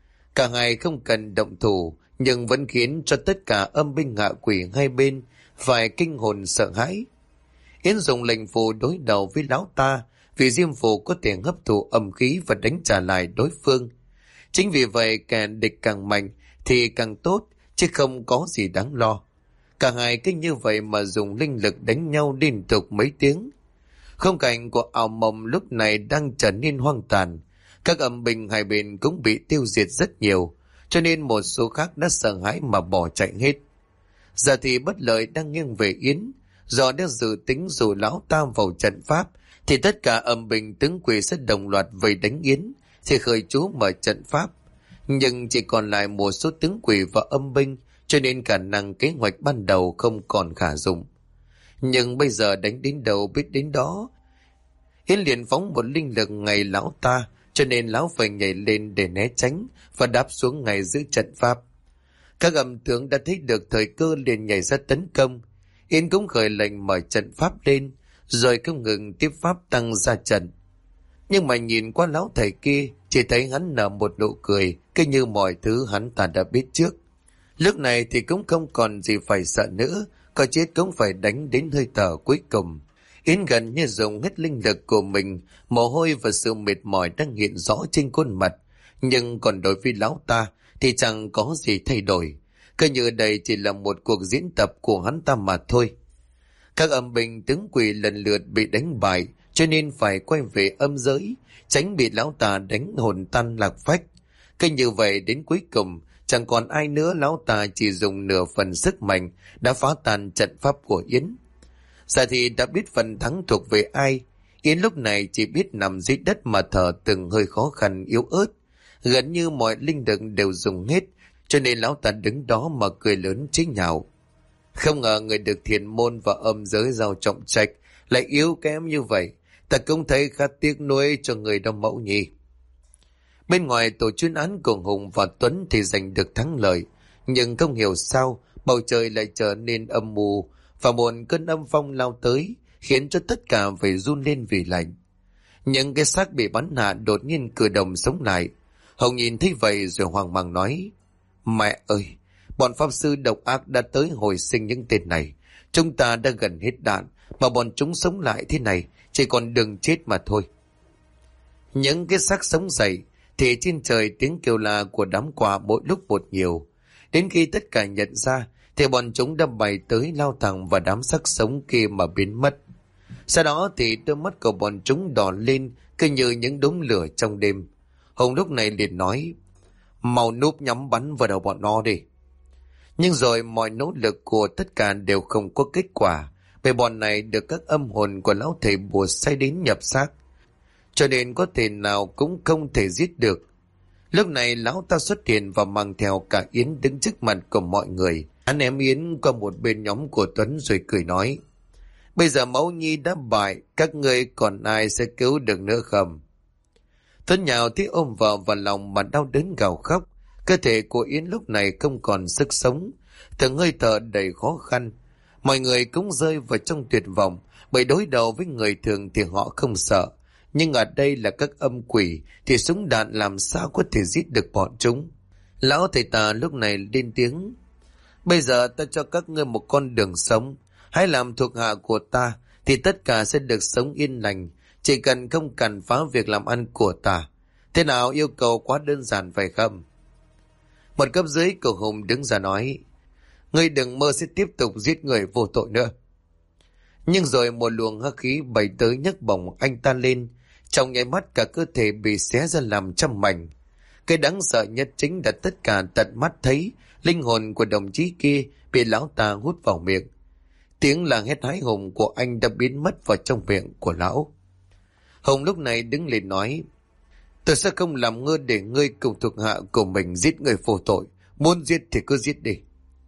Cả hai không cần động thủ, nhưng vẫn khiến cho tất cả âm binh ngạ quỷ hai bên phải kinh hồn sợ hãi. Yến dùng lệnh phù đối đầu với lão ta, vì diêm phù có thể hấp thụ âm khí và đánh trả lại đối phương. Chính vì vậy kẻ địch càng mạnh thì càng tốt, chứ không có gì đáng lo. Cả hai cứ như vậy mà dùng linh lực đánh nhau liên tục mấy tiếng. Khung cảnh của ảo mộng lúc này đang trở nên hoang tàn. Các âm binh hai bên cũng bị tiêu diệt rất nhiều, cho nên một số khác đã sợ hãi mà bỏ chạy hết. Giờ thì bất lợi đang nghiêng về Yến. Do đã dự tính dù lão ta vào trận pháp thì tất cả âm binh tướng quỷ sẽ đồng loạt vây đánh Yến, thì khởi chú mở trận pháp. Nhưng chỉ còn lại một số tướng quỷ và âm binh, cho nên khả năng kế hoạch ban đầu không còn khả dụng. Nhưng bây giờ đánh đến đâu biết đến đó. Yến liền phóng một linh lực ngay lão ta, cho nên lão phải nhảy lên để né tránh và đáp xuống ngay giữa trận pháp. Các âm tướng đã thấy được thời cơ liền nhảy ra tấn công. Yến cũng khởi lệnh mở trận pháp lên, rồi không ngừng tiếp pháp tăng ra trận. Nhưng mà nhìn qua lão thầy kia, chỉ thấy hắn nở một nụ cười, cứ như mọi thứ hắn ta đã biết trước. Lúc này thì cũng không còn gì phải sợ nữa, có chết cũng phải đánh đến hơi thở cuối cùng. Yến gần như dùng hết linh lực của mình, mồ hôi và sự mệt mỏi đang hiện rõ trên khuôn mặt. Nhưng còn đối với lão ta thì chẳng có gì thay đổi, cứ như đây chỉ là một cuộc diễn tập của hắn ta mà thôi. Các âm binh tướng quỷ lần lượt bị đánh bại, cho nên phải quay về âm giới, tránh bị lão ta đánh hồn tan lạc phách. Cứ như vậy đến cuối cùng, chẳng còn ai nữa, lão ta chỉ dùng nửa phần sức mạnh đã phá tan trận pháp của Yến. Giờ thì đã biết phần thắng thuộc về ai, Yến lúc này chỉ biết nằm dưới đất mà thở từng hơi khó khăn yếu ớt. Gần như mọi linh lực đều dùng hết, cho nên lão ta đứng đó mà cười lớn chế nhạo. Không ngờ người được thiền môn và âm giới giao trọng trách lại yếu kém như vậy, ta cũng thấy khá tiếc nuối cho người đó mẫu nhỉ. Bên ngoài tổ chuyên án của Hùng và Tuấn thì giành được thắng lợi, nhưng không hiểu sao bầu trời lại trở nên âm mù và một cơn âm phong lao tới, khiến cho tất cả phải run lên vì lạnh. Những cái xác bị bắn hạ đột nhiên cử động sống lại. Hùng nhìn thấy vậy rồi hoang mang nói: Mẹ ơi, bọn pháp sư độc ác đã tới hồi sinh những tên này. Chúng ta đã gần hết đạn, mà bọn chúng sống lại thế này, chỉ còn đường chết mà thôi. Những cái xác sống dậy, thì trên trời tiếng kêu la của đám quạ mỗi lúc một nhiều. Đến khi tất cả nhận ra, thì bọn chúng đã bay tới lao thẳng vào đám xác sống kia mà biến mất. Sau đó thì đôi mắt của bọn chúng đỏ lên, cứ như những đốm lửa trong đêm. Hùng lúc này liền nói: Mau núp nhắm bắn vào đầu bọn nó đi. Nhưng rồi mọi nỗ lực của tất cả đều không có kết quả, bởi bọn này được các âm hồn của lão thầy bùa say đến nhập xác, cho nên có thể nào cũng không thể giết được. Lúc này lão ta xuất hiện và mang theo cả Yến đứng trước mặt của mọi người. Hắn ném Yến qua một bên nhóm của Tuấn rồi cười nói: Bây giờ Mẫu Nhi đã bại, các ngươi còn ai sẽ cứu được nữa không? Tuấn nhào thì ôm vợ vào lòng mà đau đớn gào khóc. Cơ thể của Yến lúc này không còn sức sống, từng hơi thở đầy khó khăn. Mọi người cũng rơi vào trong tuyệt vọng, bởi đối đầu với người thường thì họ không sợ, nhưng ở đây là các âm quỷ thì súng đạn làm sao có thể giết được bọn chúng. Lão thầy tà lúc này lên tiếng: Bây giờ ta cho các ngươi một con đường sống, hãy làm thuộc hạ của ta thì tất cả sẽ được sống yên lành, chỉ cần không cản phá việc làm ăn của ta. Thế nào, yêu cầu quá đơn giản phải không? Một cấp dưới của Hùng đứng ra nói: Ngươi đừng mơ sẽ tiếp tục giết người vô tội nữa. Nhưng rồi một luồng hắc khí bay tới nhấc bổng anh ta lên, trong nháy mắt cả cơ thể bị xé ra làm trăm mảnh. Cái đáng sợ nhất chính là tất cả tận mắt thấy linh hồn của đồng chí kia bị lão ta hút vào miệng. Tiếng là hét hái hùng của anh đã biến mất vào trong miệng của lão. Hùng lúc này đứng lên nói: Tôi sẽ không làm ngơ để ngươi cùng thuộc hạ của mình giết người vô tội, muốn giết thì cứ giết đi.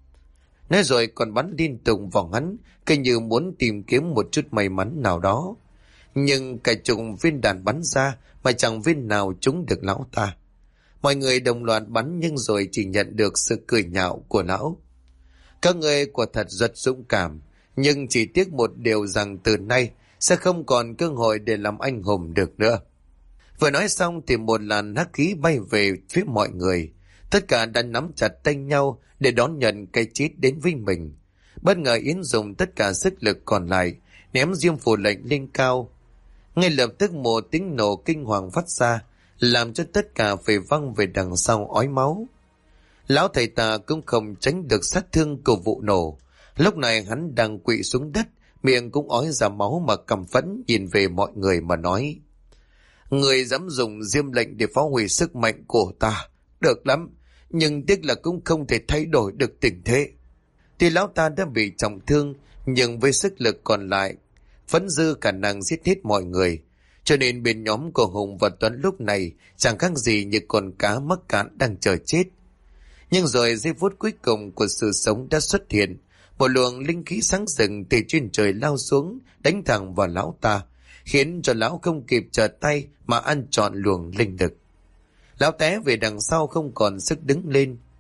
Nói rồi còn bắn liên tục vào hắn, cứ như muốn tìm kiếm một chút may mắn nào đó. Nhưng cả chục viên đạn bắn ra mà chẳng viên nào trúng được lão ta. Mọi người đồng loạt bắn nhưng rồi chỉ nhận được sự cười nhạo của lão. Các ngươi quả thật rất dũng cảm, nhưng chỉ tiếc một điều rằng từ nay sẽ không còn cơ hội để làm anh hùng được nữa. Vừa nói xong thì một làn hắc khí bay về phía mọi người. Tất cả đã nắm chặt tay nhau để đón nhận cái chết đến với mình. Bất ngờ Yến dùng tất cả sức lực còn lại, ném diêm phù lệnh lên cao. Ngay lập tức một tiếng nổ kinh hoàng phát ra, làm cho tất cả phải văng về đằng sau ói máu. Lão thầy tà cũng không tránh được sát thương của vụ nổ. Lúc này hắn đang quỵ xuống đất, miệng cũng ói ra máu mà căm phẫn nhìn về mọi người mà nói: Người dám dùng diêm lệnh để phá hủy sức mạnh của ta, được lắm, nhưng tiếc là cũng không thể thay đổi được tình thế. Thì lão ta đã bị trọng thương, nhưng với sức lực còn lại vẫn dư khả năng giết hết mọi người, cho nên bên nhóm của Hùng và Tuấn lúc này chẳng khác gì như con cá mắc cạn đang chờ chết. Nhưng rồi giây phút cuối cùng của sự sống đã xuất hiện, một luồng linh khí sáng rừng từ trên trời lao xuống, đánh thẳng vào lão ta, khiến cho lão không kịp trở tay mà ăn trọn luồng linh lực. Lão té về đằng sau không còn sức đứng lên.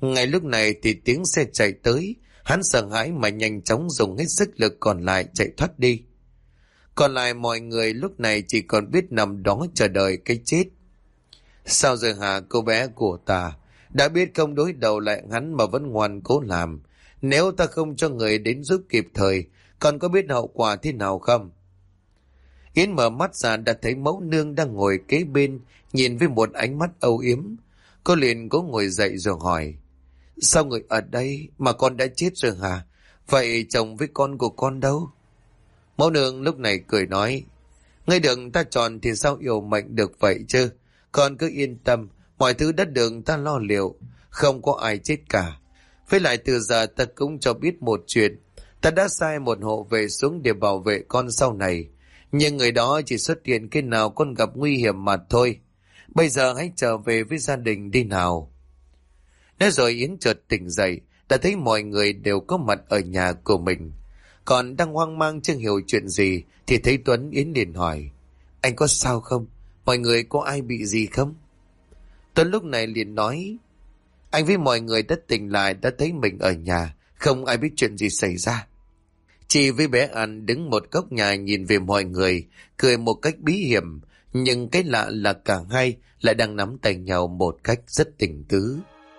Ngay lúc này thì tiếng xe chạy tới, hắn sợ hãi mà nhanh chóng dùng hết sức lực còn lại chạy thoát đi. Còn lại mọi người lúc này chỉ còn biết nằm đó chờ đợi cái chết. Sao rồi hả cô bé của ta? Đã biết không đối đầu lại hắn mà vẫn ngoan cố làm. Nếu ta không cho người đến giúp kịp thời, còn có biết hậu quả thế nào không? Yến mở mắt ra đã thấy mẫu nương đang ngồi kế bên, nhìn với một ánh mắt âu yếm. Cô liền cố ngồi dậy rồi hỏi: sao người ở đây mà con đã chết rồi hả? Vậy chồng với con của con đâu? Mẫu nương lúc này cười nói: ngươi đừng ta chọn thì sao yêu mệnh được vậy chứ? Con cứ yên tâm, mọi thứ đất đường ta lo liệu, không có ai chết cả. Với lại từ giờ ta cũng cho biết một chuyện, ta đã sai một hộ vệ xuống để bảo vệ con sau này. Nhưng người đó chỉ xuất hiện khi nào con gặp nguy hiểm mà thôi. Bây giờ hãy trở về với gia đình đi nào. Nói rồi Yến chợt tỉnh dậy, đã thấy mọi người đều có mặt ở nhà của mình. Còn đang hoang mang chưa hiểu chuyện gì thì thấy Tuấn. Yến liền hỏi: anh có sao không? Mọi người có ai bị gì không? Tuấn lúc này liền nói: anh với mọi người đã tỉnh lại, đã thấy mình ở nhà, không ai biết chuyện gì xảy ra. Chị với bé An đứng một góc nhà nhìn về mọi người, cười một cách bí hiểm, nhưng cái lạ là cả hai lại đang nắm tay nhau một cách rất tình tứ.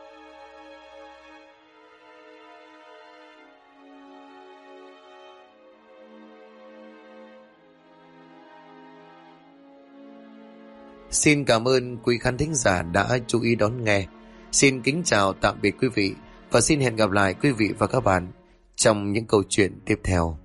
Xin cảm ơn quý khán thính giả đã chú ý đón nghe. Xin kính chào tạm biệt quý vị và xin hẹn gặp lại quý vị và các bạn trong những câu chuyện tiếp theo.